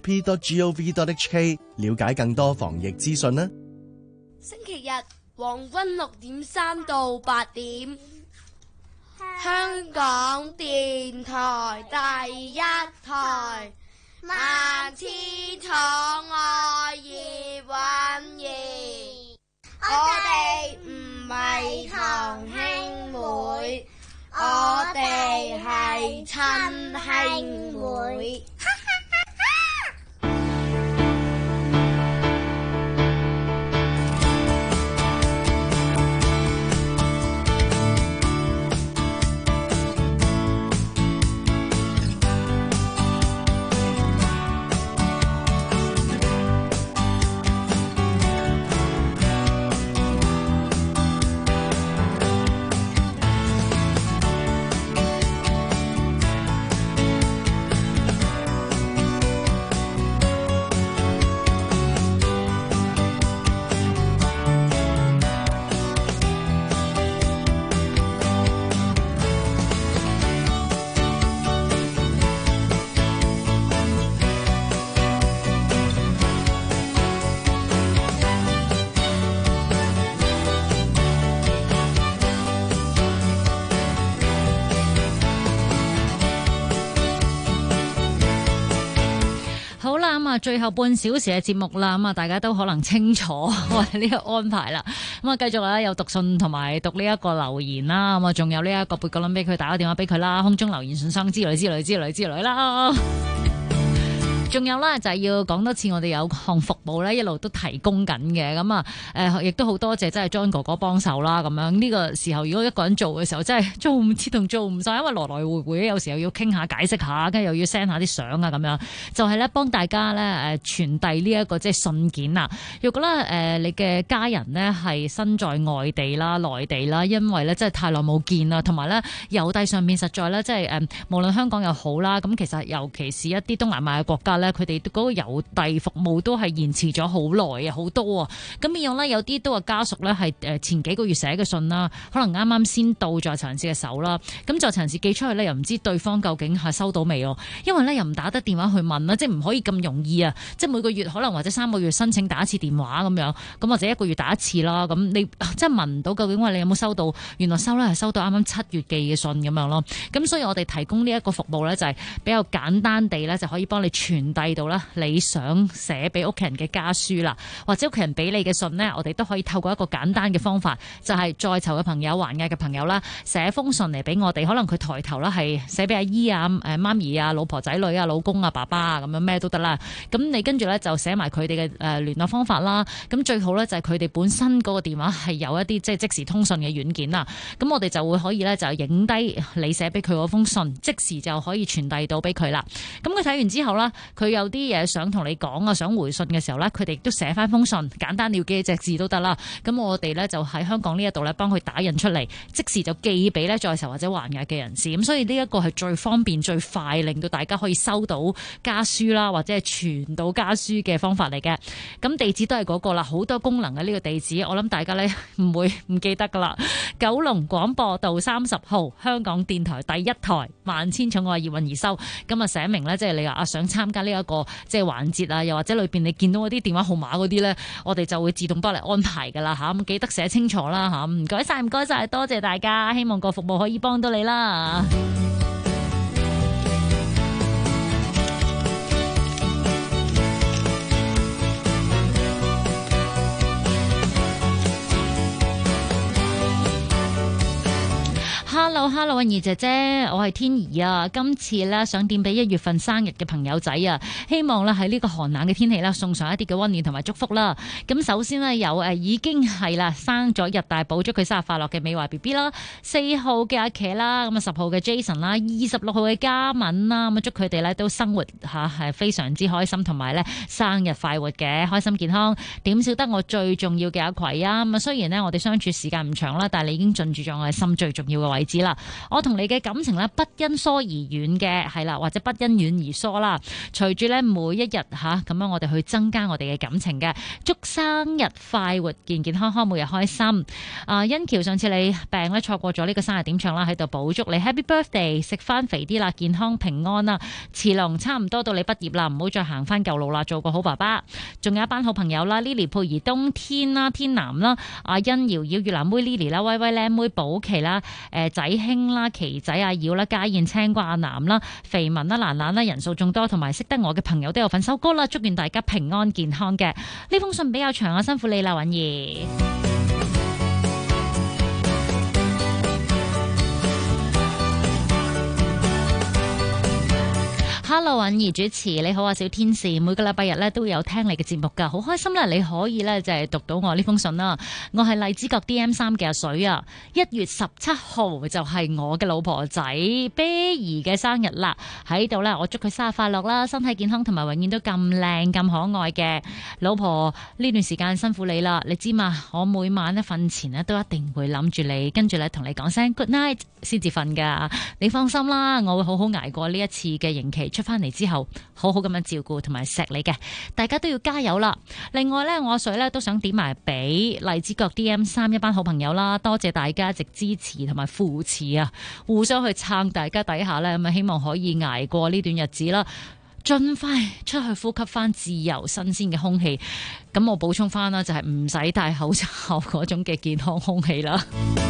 chp.gov.hk 了解更多防疫資訊啦。 星期日黃昏6點3到8點，香港電台第1台，萬千寵愛葉蘊儀。我哋唔係堂兄妹，我哋係親兄妹。 最後半小時嘅節目啦，咁啊大家都可能清楚我哋呢個安排啦。咁啊繼續啦，有讀信同埋讀呢一個留言啦，咁啊仲有呢一個貝果倫俾佢打個電話俾佢啦，空中留言信箱之類啦。仲有啦，就係要講多次，我哋有項服務咧，一路都提供緊嘅。咁啊，亦都好多謝真係 John 哥哥幫手啦。咁樣呢個時候，如果一個人做嘅時候，真係做唔切同做唔晒，因為來來回回有時候要傾下、解釋下，跟住又要 send 下啲相啊，咁樣就係咧幫大家咧傳遞呢一個即係信件啊。如果咧你嘅家人呢係身在外地啦、內地啦，因為咧真係太耐冇見啦，同埋咧郵遞上面實在咧即係無論香港又好啦，咁其實尤其是一啲東南亞嘅國家咧。 咧，佢哋嗰個郵遞服務都係延遲咗好耐啊，好多啊。咁變咗咧，有啲都話家屬咧係前幾個月寫嘅信啦，可能啱啱先到在囚人士嘅手啦。咁在囚人士寄出去咧，又唔知對方究竟係收到未喎？因為咧又唔打得電話去問啦，即係唔可以咁容易啊！即係每個月可能或者3個月申請打一次電話咁樣，咁或者1個月打一次啦。咁你即係問唔到究竟話你有冇收到？原來收咧係收到啱啱7月寄嘅信咁樣咯。咁所以我哋提供呢一個服務咧，就係比較簡單地咧，就可以幫你傳遞到啦你想寫俾屋企人嘅家書啦，或者屋企人俾你嘅信呢，我哋都可以透過一個簡單嘅方法，就係在囚嘅朋友、還押嘅朋友啦，寫封信嚟俾我哋。可能佢抬頭啦係寫俾阿姨啊、媽咪啊、老婆仔女啊、老公啊、爸爸啊咁樣咩都得啦。咁你跟住咧就寫埋佢哋嘅聯絡方法啦。咁最好咧就係佢哋本身嗰個電話係有一啲即係即時通訊嘅軟件啦。咁我哋就會可以咧就影低你寫俾佢嗰封信，即時就可以傳遞到俾佢啦。咁佢睇完之後啦，佢有啲嘢想同你講啊，想回信嘅時候咧，佢哋亦都寫翻封信，簡單要幾隻字都得啦。咁我哋咧就喺香港呢一度咧幫佢打印出嚟，即時就寄俾咧在囚或者還押嘅人士。咁所以呢一個係最方便、最快，令到大家可以收到家書啦，或者係傳到家書嘅方法嚟嘅。咁地址都係嗰個啦，好多功能嘅呢個地址，我諗大家咧唔會唔記得噶啦。九龍廣播道30號，香港電台第一台，萬千寵愛葉韻儀收。咁啊寫明咧，即係你話想參加呢一個即係環節啊，又或者裏邊你見到嗰啲電話號碼嗰啲咧，我哋就會自動幫你安排噶啦吓。咁記得寫清楚啦吓。唔該晒，唔該晒，多謝大家，希望個服務可以幫到你啦。Hello， 韻儀姐姐，我係天怡啊！今次咧想點俾1月份生日嘅朋友仔啊，希望咧喺呢個寒冷嘅天氣啦，送上一啲嘅溫暖同埋祝福啦。咁首先呢，有已經係啦生咗日大寶，祝佢生日快樂嘅美華 BB 啦，4號嘅阿茄啦，咁啊10號嘅 Jason 啦，26號嘅嘉敏啦，咁啊祝佢哋咧都生活吓係非常之開心，同埋咧生日快活嘅，開心健康。點少得我最重要嘅阿葵啊！咁啊雖然呢，我哋相處時間唔長啦，但係你已經進駐咗我嘅心最重要嘅位置啦。我同你嘅感情咧，不因疏而遠嘅，係啦，或者不因遠而疏啦。隨住咧每一日吓咁樣，我哋去增加我哋嘅感情嘅。祝生日快活，健健康康，每日開心。欣橋，上次你病咧，錯過咗呢個生日點唱啦，喺度補祝你 Happy Birthday， 食翻肥啲啦，健康平安啦。慈龍差唔多到你畢業啦，唔好再行翻舊路啦，做個好爸爸。仲有一班好朋友啦 ，Lily 佩兒、冬天啦、天南啦、阿欣瑤瑤、越南妹 Lily 啦、威威靚妹寶琪啦、仔興啦、琪仔阿耀啦、家燕、青瓜阿南啦、肥文啦、蘭蘭啦，人數眾多，同埋識得我嘅朋友都有份收歌啦，祝願大家平安健康嘅。呢封信比較長啊，辛苦你啦，韻儀。Hello， 韻儀主持，你好啊，小天使，每個禮拜日咧都會有聽你嘅節目噶，好開心啦！你可以咧就係讀到我呢封信啦。我係荔枝角 DM3 嘅阿水啊，1月17號就係我嘅老婆仔啤兒嘅生日啦，喺度咧我祝佢生日快樂啦，身體健康，同埋永遠都咁靚咁可愛嘅老婆。呢段時間辛苦你啦，你知嘛？我每晚咧瞓前咧都一定會諗住你，跟住咧同你講聲 good night 先至瞓噶。你放心啦，我會好好捱過呢一次嘅刑期，出翻嚟之後好好咁樣照顧同埋錫你嘅，大家都要加油啦。另外呢，我阿水呢都想點埋俾荔枝角 DM3 一班好朋友啦，多謝大家一直支持同埋扶持啊，互相去撐大家底下呢，咁啊希望可以捱過呢段日子啦，盡快出去呼吸翻自由新鮮嘅空氣。咁我補充翻啦，就係唔使戴口罩嗰種嘅健康空氣啦。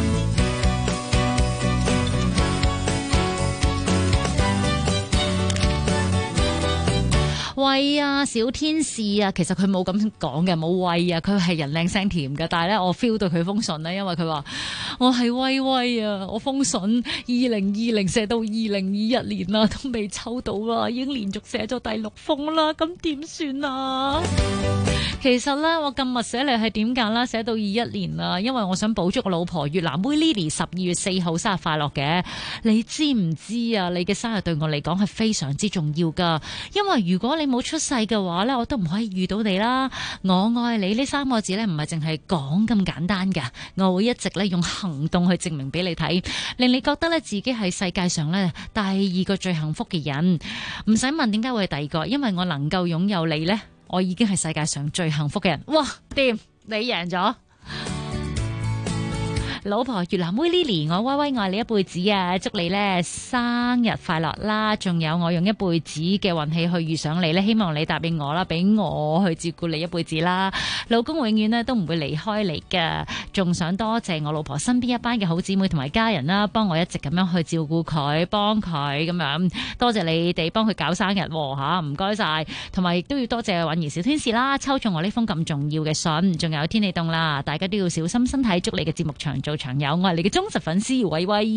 喂啊，小天使啊，其實佢冇咁講嘅，冇喂啊，佢係人靚聲甜嘅，但係咧我 feel 到佢封信咧，因為佢話我係喂喂啊，我封信2020寫到2021年啦，都未抽到啦，已經連續寫咗第6封啦，咁點算啊？ 其實咧，我今日寫嚟係點解啦？寫到21年啦，因為我想補祝我老婆越南妹 Lily 12月4號生日快樂嘅。你知唔知啊？你嘅生日對我嚟講係非常之重要噶，因為如果你冇出世嘅話咧，我都唔可以遇到你啦。我愛你呢3個字咧，唔係淨係講咁簡單噶，我會一直咧用行動去證明俾你睇，令你覺得咧自己係世界上咧第2個最幸福嘅人。唔使問點解會係第2個，因為我能夠擁有你咧，我已經係世界上最幸福嘅人。哇，掂，你贏咗。老婆越南妹 Lily， 我威威愛你一輩子啊！祝你咧生日快樂啦！仲有我用一輩子嘅運氣去遇上你咧，希望你答應我啦，俾我去照顧你一輩子啦。老公永遠咧都唔會離開你噶。仲想多謝我老婆身邊一班嘅好姊妹同埋家人啦，幫我一直咁樣去照顧佢，幫佢咁樣。多謝你哋幫佢搞生日吓，唔該晒。同埋亦都要多謝允兒小天使啦，抽中我呢封咁重要嘅信。仲有天氣凍啦，大家都要小心身體。祝你嘅節目長做長有，我係你嘅忠實粉絲威威。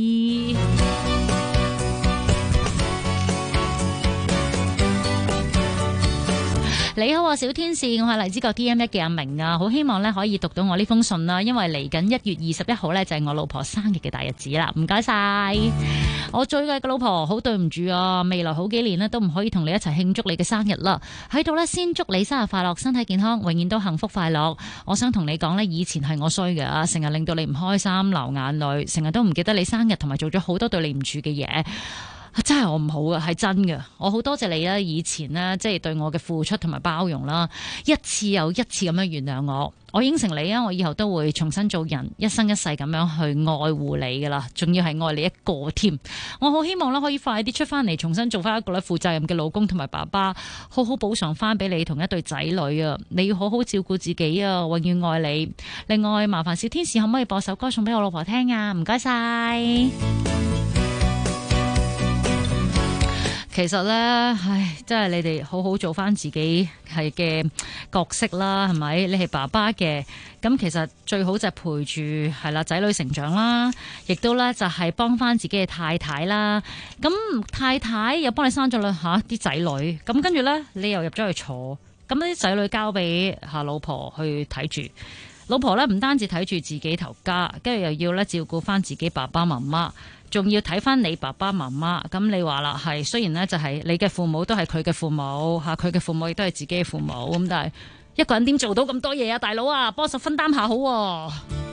你好啊，小天使，我係荔枝角 DM1 嘅阿明啊，好希望咧可以讀到我呢封信啦，因為嚟緊1月21號咧就係我老婆生日嘅大日子啦，唔該晒。我最愛嘅老婆，好對唔住啊，未來好幾年咧都唔可以同你一齊慶祝你嘅生日啦，喺度咧先祝你生日快樂，身體健康，永遠都幸福快樂。我想同你講咧，以前係我衰嘅，成日令到你唔開心，流眼淚，成日都唔記得你生日，同埋做咗好多對你唔住嘅嘢。真係我唔好啊，係真嘅。我好多謝你啦，以前呢，即係對我嘅付出同埋包容啦，一次又一次咁樣原諒我。我應承你啊，我以後都會重新做人，一生一世咁樣去愛護你噶啦，仲要係愛你一個添。我好希望咧可以快啲出翻嚟，重新做翻一個咧負責任嘅老公同埋爸爸，好好補償翻俾你同一對仔女啊！你要好好照顧自己啊，永遠愛你。另外，麻煩小天使可唔可以播首歌送俾我老婆聽啊？唔該晒。其實咧，唉，真係你哋好好做翻自己係嘅角色啦，係咪？你係爸爸嘅，咁其實最好就係陪住係啦仔女成長啦，亦都咧就係幫翻自己嘅太太啦。咁太太又幫你生咗啦啲仔女，咁跟住咧你又入咗去坐，咁啲仔女交俾老婆去睇住。老婆咧唔單止睇住自己頭家，跟住又要咧照顧翻自己爸爸媽媽。仲要睇翻你爸爸媽媽，咁你話啦，係雖然咧就係你嘅父母都係佢嘅父母吓，佢嘅父母亦都係自己嘅父母，咁但係一個人點做到咁多嘢啊？大佬啊，幫手分擔下好喎。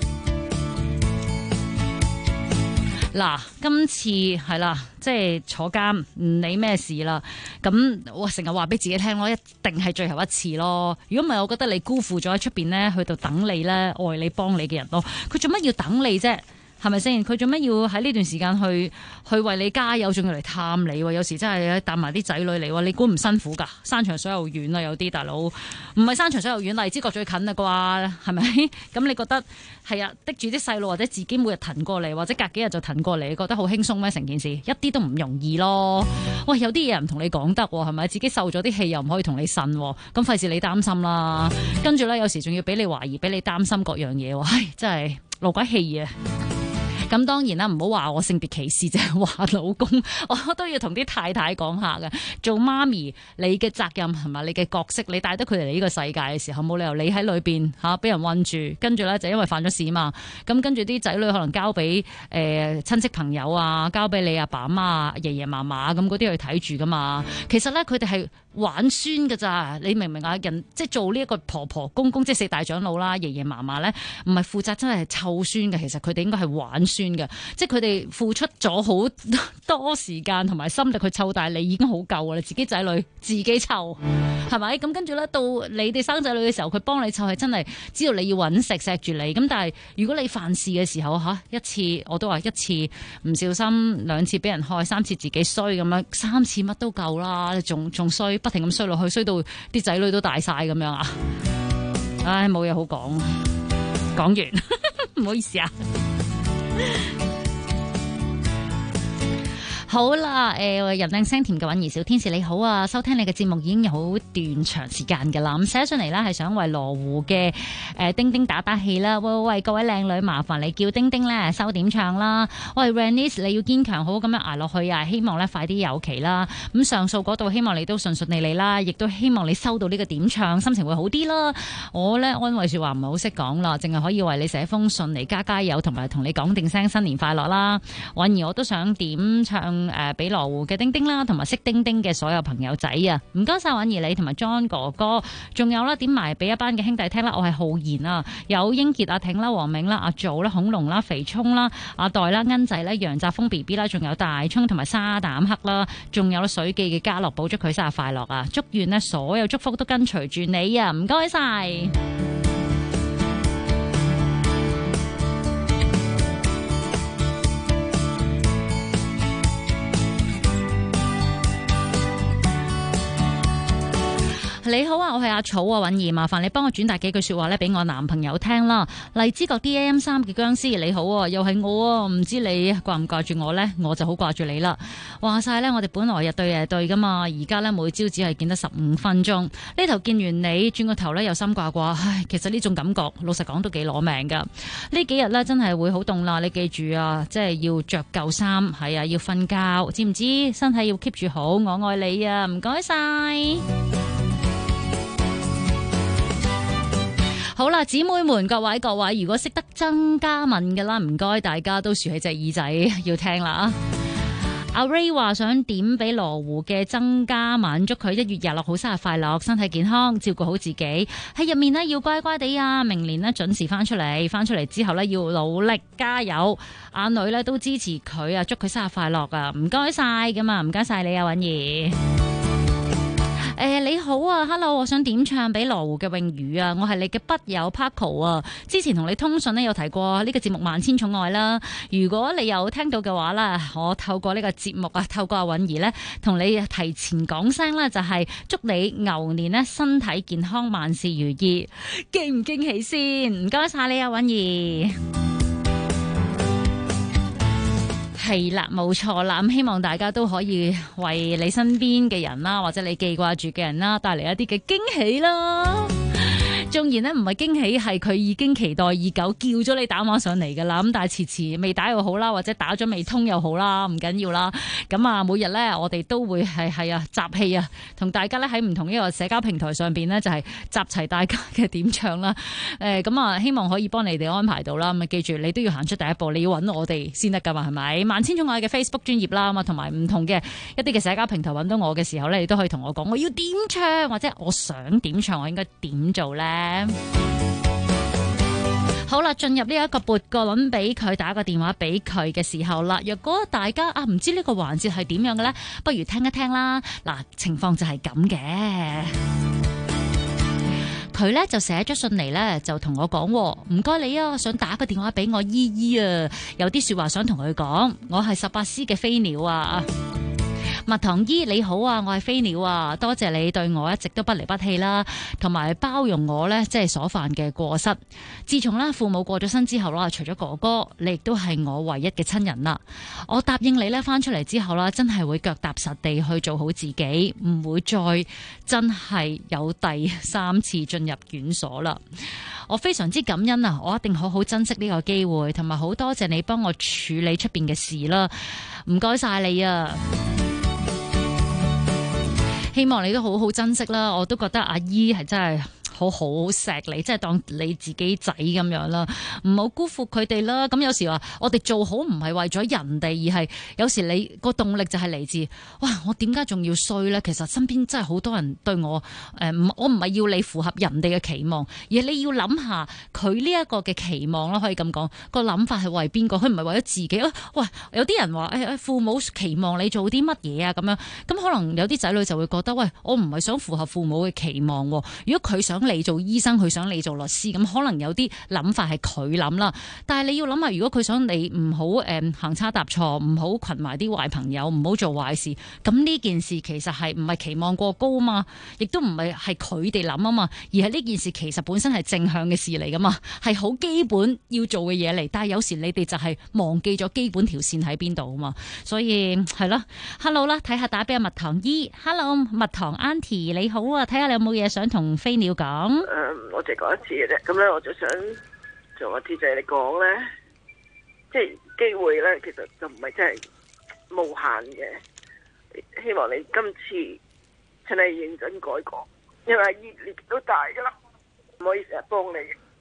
嗱，今次係啦，即係坐監唔理咩事啦，咁我成日話俾自己聽咯，一定係最後一次咯。如果唔係，我覺得你辜負咗喺出邊咧，去到等你咧，愛你幫你嘅人咯。佢做乜要等你啫？係咪先？佢做咩要喺呢段時間去為你加油，仲要嚟探你？有時真係帶埋啲仔女嚟，你估唔辛苦噶？山長水又遠啊，有啲大佬唔係山長水又遠，荔枝角最近啦啩？係咪？咁你覺得係啊？滴住啲細路或者自己每日騰過嚟，或者隔幾日就騰過嚟，你覺得好輕鬆咩？成件事一啲都唔容易咯。喂，有啲嘢唔同你講得，係咪？自己受咗啲氣又唔可以同你呻，咁費事你擔心啦。跟住咧，有時仲要俾你懷疑，俾你擔心各樣嘢，唉，真係勞鬼氣啊！咁當然啦，唔好話我性別歧視，就係話老公，我都要同啲太太講下嘅。做媽咪，你嘅責任同埋你嘅角色，你帶得佢哋嚟呢個世界嘅時候，冇理由你喺裏邊俾人韞住，跟住咧就因為犯咗事嘛。咁跟住啲仔女可能交俾親戚朋友啊，交俾你阿爸阿媽啊、爺爺嫲嫲咁嗰啲去睇住噶嘛。其實咧，佢哋係玩孫噶咋，你明唔明啊？人即係做呢一個婆婆公公，即係4大長老啦、爺爺嫲嫲咧，唔係負責真係湊孫嘅，其實佢哋應該係玩孫嘅，即係佢哋付出咗好多時間同埋心力去湊大你，已經好夠啦，自己仔女自己湊，係咪？咁跟住咧，到你哋生仔女嘅時候，佢幫你湊係真係知道你要搵食錫住你。咁但係如果你犯事嘅時候一次我都話一次唔小心，2次俾人害，3次自己衰咁樣，3次乜都夠啦，仲衰。不停咁衰落去，衰到啲仔女都大晒咁樣啊！唉，冇嘢好講，講完，唔好意思啊。 好啦，人靚聲甜嘅韻兒小天使你好啊，收聽你嘅節目已經有好段長時間㗎啦。咁寫上嚟啦，係想為羅湖嘅丁丁打打氣啦。喂，各位靚女，麻煩你叫丁丁咧收點唱啦。喂 Ranice 你要堅強，好咁樣捱落去啊！希望咧快啲有期啦。咁上訴嗰度希望你都順順利利啦，亦都希望你收到呢個點唱，心情會好啲啦。我咧安慰説話唔係好識講啦，淨係可以為你寫封信嚟加油，同埋同你講定聲新年快樂啦。韻兒我都想點唱俾羅湖嘅丁丁啦，同埋識丁丁嘅所有朋友仔啊！唔該晒韻兒你同埋 John 哥哥，仲有啦點埋俾一班嘅兄弟聽啦。我係浩然啊，有英傑、阿挺啦、黃明啦、阿祖啦、恐龍啦、肥聰啦、阿代啦、恩仔啦、楊澤峰 BB 啦，仲有大聰同埋沙膽克啦，仲有水記嘅家樂寶，祝佢生日快樂啊！祝願呢所有祝福都跟隨住你啊！唔該晒。你好啊，我係阿草啊，韻兒，麻煩你幫我轉達幾句說話咧俾我男朋友聽啦。荔枝角 DM3 嘅僵屍你好啊，又係我啊，唔知你掛唔掛住我呢？我就好掛住你啦。話晒呢，我哋本來日對夜對噶嘛，而家呢，每朝只係見得15分鐘，呢頭見完你，轉個頭呢又心掛掛，唉，其實呢種感覺老實講都幾攞命噶。呢幾日呢，真係會好凍啦，你記住啊，即係要着夠衫，係啊，要瞓覺，知唔知？身體要 keep 住好，我愛你啊，唔該晒。好啦，姊妹們，各位，如果識得曾嘉敏嘅啦，唔該大家都豎起隻耳仔要聽啦。阿 Ray 話想點俾羅湖嘅曾嘉敏，祝佢1月26號生日快樂，身體健康，照顧好自己，喺入面呢要乖乖地啊，明年呢準時翻出嚟之後呢要努力加油，阿女呢都支持佢啊，祝佢生日快樂啊，唔該晒咁啊，唔該晒你啊，韻兒。你好啊 ，Hello， 我想點唱俾羅湖嘅泳魚啊，我係你嘅筆友 Paco 啊，之前同你通訊呢，有提過呢個節目萬千寵愛啦，如果你有聽到嘅話啦，我透過呢個節目啊，透過阿韻兒呢，同你提前講聲啦，就係祝你牛年呢身體健康，萬事如意，驚唔驚喜先？唔該晒你啊，韻兒。係啦，冇錯啦，咁希望大家都可以為你身邊嘅人啦，或者你記掛住嘅人啦，帶嚟一啲嘅驚喜啦。縱然呢唔係驚喜，係佢已經期待已久，叫咗你打電話上嚟噶啦。咁但係遲遲未打又好啦，或者打咗未通又好啦，唔緊要啦。咁啊，每日呢，我哋都會係集氣啊，同大家呢喺唔同呢個社交平台上邊呢，就係集齊大家嘅點唱啦。咁啊，希望可以幫你哋安排到啦。咁啊，記住你都要行出第一步，你要揾我哋先得噶嘛，係咪？萬千寵愛嘅 Facebook 專頁啦，咁啊，同埋唔同嘅一啲嘅社交平台揾到我嘅時候呢，你都可以同我講，我要點唱或者我想點唱，我應該點做呢？好啦，進入呢一個撥個輪俾佢，打個電話俾佢嘅時候啦。若果大家唔知呢個環節係點樣嘅呢？不如聽一聽啦。嗱，情況就係咁嘅。佢呢就寫咗信嚟呢，就同我講，唔該你啊，想打個電話俾我姨姨啊，有啲說話想同佢講。我係18C嘅飛鳥啊。蜜糖姨你好啊，我係飛鳥啊，多謝你對我一直都不離不棄啦，同埋包容我呢，即係所犯嘅過失。自從啦父母過咗身之後啦，除咗哥哥，你亦都係我唯一嘅親人啦。我答應你呢，翻出嚟之後啦，真係會腳踏實地去做好自己，唔會再真係有第3次進入院所啦。我非常之感恩啊，我一定好好珍惜呢個機會，同埋好多謝你幫我處理出邊嘅事啦，唔該晒你啊！希望你都好好珍惜啦，我都覺得阿姨係真係好好錫你，即係當你自己仔咁樣啦，唔好辜負佢哋啦。咁有時話我哋做好唔係為咗人哋，而係有時你個動力就係嚟自，哇！我點解仲要衰呢？其實身邊真係好多人對我，我唔係要你符合人哋嘅期望，而係你要諗下佢呢一個嘅期望啦，可以咁講，個諗法係為邊個？佢唔係為咗自己。喂，有啲人話父母期望你做啲乜嘢啊？咁樣，咁可能有啲仔女就會覺得，喂，我唔係想符合父母嘅期望，如果佢想想你做醫生，佢想你做律師，咁可能有啲諗法係佢諗啦。但係你要諗下，如果佢想你唔好行差踏錯，唔好群埋啲壞朋友，唔好做壞事，咁呢件事其實係唔係期望過高啊嘛，亦都唔係佢哋諗啊嘛，而係呢件事其實本身係正向嘅事嚟噶嘛，係好基本要做嘅嘢嚟。但係有時你哋就係忘記咗基本條線喺邊度啊嘛，所以係咯。Hello 啦，睇下打俾阿蜜糖姨。Hello， 蜜糖 Auntie 你好啊，睇下你有冇嘢想同飛鳥講。 我淨係講一次嘅啫，咁咧我就想同阿 T 仔你講咧，即係機會咧，其實就唔係真係無限嘅。希望你今次真係認真改過，因為阿姨年紀都大噶啦，唔可以成日幫你。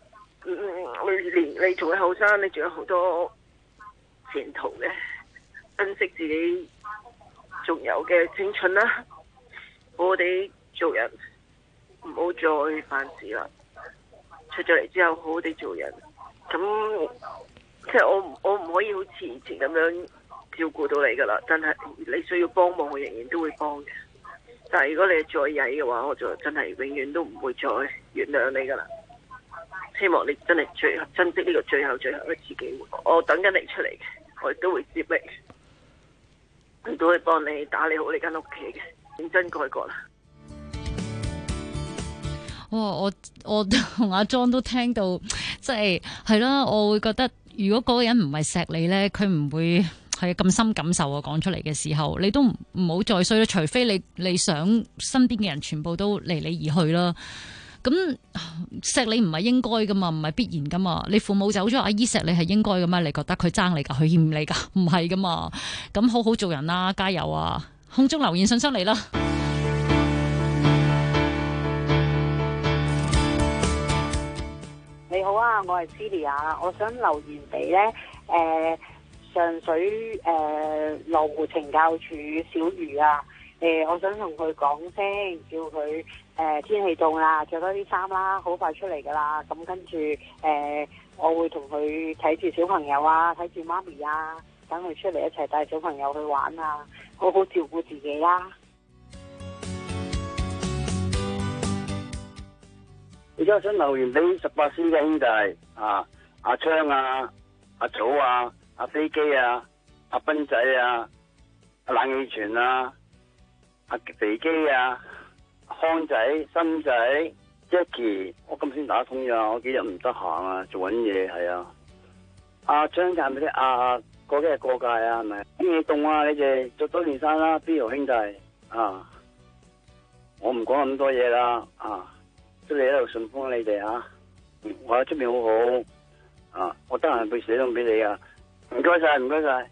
你仲係後生，你仲有好多前途嘅，珍惜自己仲有嘅青春啦，好好地做人，唔好再犯事啦。出咗嚟之後，好好地做人。咁即係我唔可以好似以前咁樣照顧到你噶啦，真係你需要幫忙，我仍然都會幫嘅。但係如果你係再曳嘅話，我就真係永遠都唔會再原諒你噶啦。希望你真係珍惜呢個最後一次機會。我等緊你出嚟嘅，我亦都會接你，都會幫你打理好你間屋企嘅，認真改過啦。 哇！我同阿莊都聽到，即係啦，我會覺得如果嗰個人唔係錫你咧，佢唔會係咁深感受啊。講出嚟嘅時候，你都唔好再衰啦。除非你想身邊嘅人全部都離你而去啦。咁錫你唔係應該噶嘛，唔係必然噶嘛。你父母走咗，阿姨錫你係應該噶嘛？你覺得佢爭你噶，佢欠你噶？唔係噶嘛。咁好好做人啦，加油啊！空中留言信箱嚟啦。 你好啊，我係 Celia， 我想留言俾咧上水羅湖懲教處小魚啊。我想同佢講聲，叫佢天氣凍啦，着多啲衫啦，好快出嚟噶啦。咁跟住我會同佢睇住小朋友啊，睇住媽咪啊，等佢出嚟一齊帶小朋友去玩啊，好好照顧自己啦。 而家想留言俾18仙嘅兄弟啊，阿昌啊，阿祖啊，阿飛機啊，阿斌仔啊，阿冷氣泉啊，阿肥機啊，康仔、新仔、Jackie， 我今先打通咗，我幾日唔得閒啊，做緊嘢係啊。阿張係咪啲過幾日過界啊？係咪天氣凍啊？你哋着多件衫啦，B 兄弟啊！我唔講咁多嘢啦啊！祝你一路順風，你哋啊！我喺出面好好啊！我得閒會寫東俾你啊！唔該晒，唔該晒。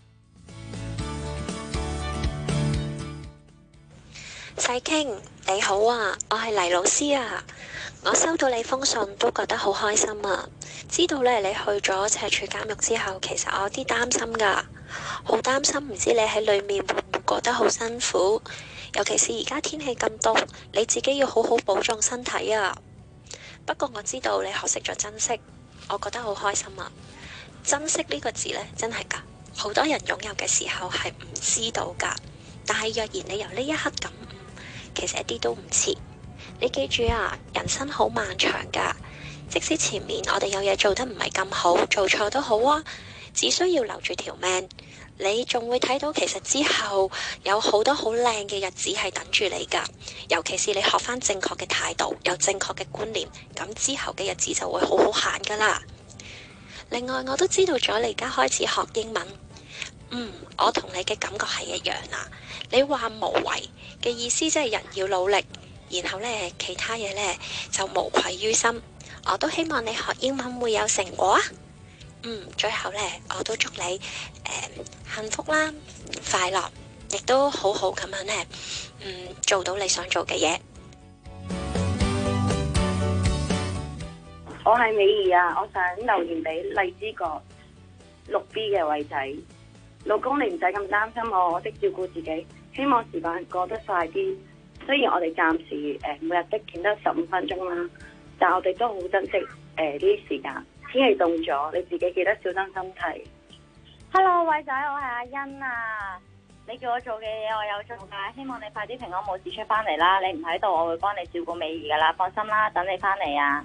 細傾你好啊，我係黎老師啊。我收到你封信都覺得好開心啊！知道咧你去咗赤柱監獄之後，其實我有啲擔心噶，好擔心唔知你喺裏面會唔會過得好辛苦。尤其是而家天氣咁凍，你自己要好好保重身體啊！不過我知道你學識咗珍惜，我覺得好開心啊！珍惜呢個字呢，真係噶，好多人擁有嘅時候係唔知道噶，但係若然你由呢一刻感悟，其實一啲都唔遲。你記住啊，人生好漫長噶，即使前面我哋有嘢做得唔係咁好，做錯都好啊，只需要留住條命。你仲會睇到其實之後有好多好靚嘅日子係等住你㗎，尤其是你學返正確嘅態度，有正確嘅觀念，咁之後嘅日子就會好好行㗎啦。另外我都知道咗你而家開始學英文，我同你嘅感覺係一樣啦。你話無為嘅意思即係人要努力，然後呢其他嘢呢就無愧於心。我都希望你學英文會有成果啊！最後呢，我都祝你幸福啦、快樂，亦都好好咁樣呢，做到你想做嘅嘢。 我係美儀啊，我想留言俾荔枝角6B 嘅偉仔，老公你唔使咁擔心我，我識照顧自己，希望時間過得快啲。雖然我哋暫時每日都見得15分鐘啦，但我哋都好珍惜呢啲時間。天氣凍咗，你自己記得小心身體。 Hello， 偉仔，我係阿欣啊。 你叫我做嘅嘢我有做㗎，希望你快啲平安無事出翻嚟啦。你唔喺度，我會幫你照顧美儀㗎啦，放心啦，等你翻嚟啊。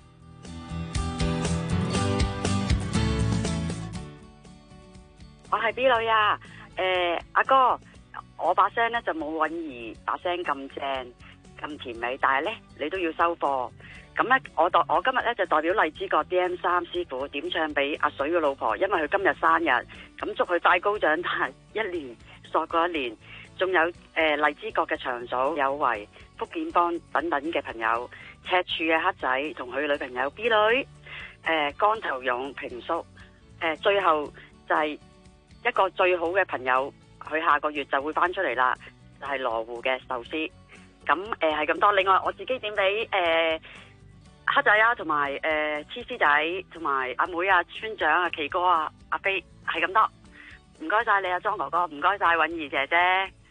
我係 B 女啊，阿哥，我把聲咧就冇允兒把聲咁正咁甜美，但係咧你都要收貨。咁咧我今日咧就代表荔枝角 DM3 師傅點唱俾阿水嘅老婆，因為佢今日生日，咁祝佢快高長大，一年索過一年。仲有荔枝角嘅長嫂有為、福建幫等等嘅朋友，赤柱嘅黑仔同佢女朋友 B 女，光頭勇平叔，最後就係一個最好嘅朋友，佢下個月就會翻出嚟啦，就係羅湖嘅壽司。咁係咁多。另外我自己點俾黑仔啊，同埋黐絲仔，同埋阿妹啊、村長啊、奇哥啊、阿飛，係咁多。唔該晒你啊，莊哥哥，唔該晒允兒姐姐。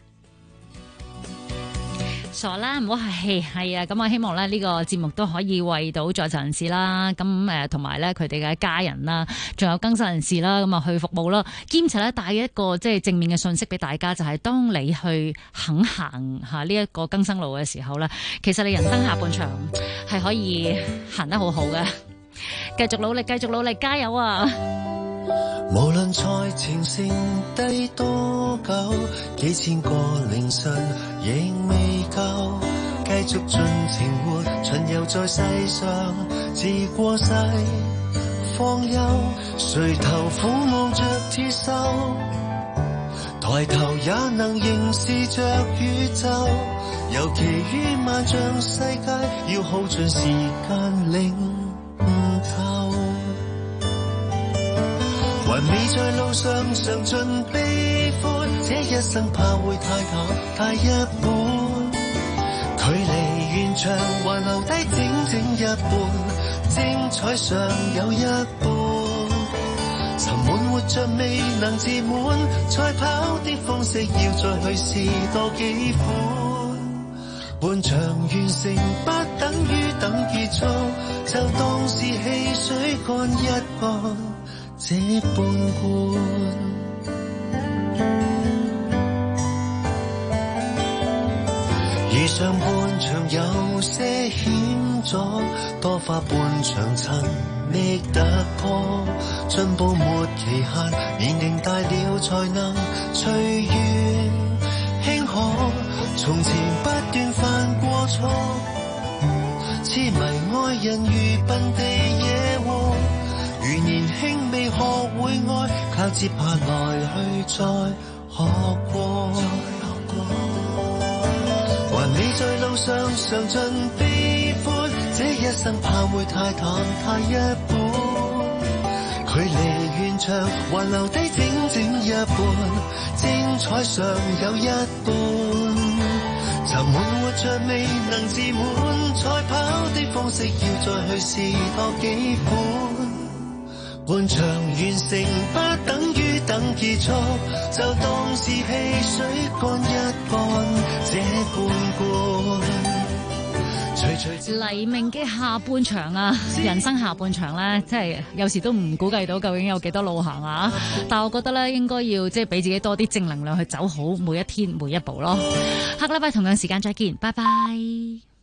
傻啦，唔好客氣，係啊，咁我希望咧呢個節目都可以為到在囚人士啦，咁同埋咧佢哋嘅家人啦，仲有更生人士啦，咁啊去服務啦，兼且咧帶一個即係正面嘅信息俾大家，就係當你去肯行下呢一個更生路嘅時候咧，其實你人生下半場係可以行得好好嘅，繼續努力，繼續努力，加油啊！ 無論在前程低多久，幾千個凌晨仍未夠，繼續盡情活，巡遊在世上，自過世方休。垂頭俯望着鐵鏽，抬頭也能凝視着宇宙。尤其於萬丈世界，要耗盡時間領悟透。還未在路上嘗盡悲歡，這一生怕會太淡太一般。距離完場還留低整一半，精彩尚有一半。沉悶活着未能自滿，賽跑的方式要再去試多幾款。半場完成不等於等結束，就當是汽水乾一乾這半罐。而上半場有些險阻，多花半場尋覓突破，進步沒期限，年齡大了才能隨緣輕可。從前不斷犯過錯，痴迷愛人如笨地惹禍，如年輕未學會愛，靠接下來去再學過。還未在路上嘗盡悲歡，這一生怕會太淡太一般。距離完場還留低整一半，精彩尚有一半。沉悶活着未能自滿，賽跑的方式要再去試多幾款。半場完成不等於等結束，就當是汽水乾一乾這半罐。 黎明嘅下半場啊，人生下半場咧，即係有時都唔估計到究竟有幾多路行啊！但係我覺得咧，應該要即係俾自己多啲正能量去走好每一天每一步咯。下個禮拜同樣時間再見，拜拜。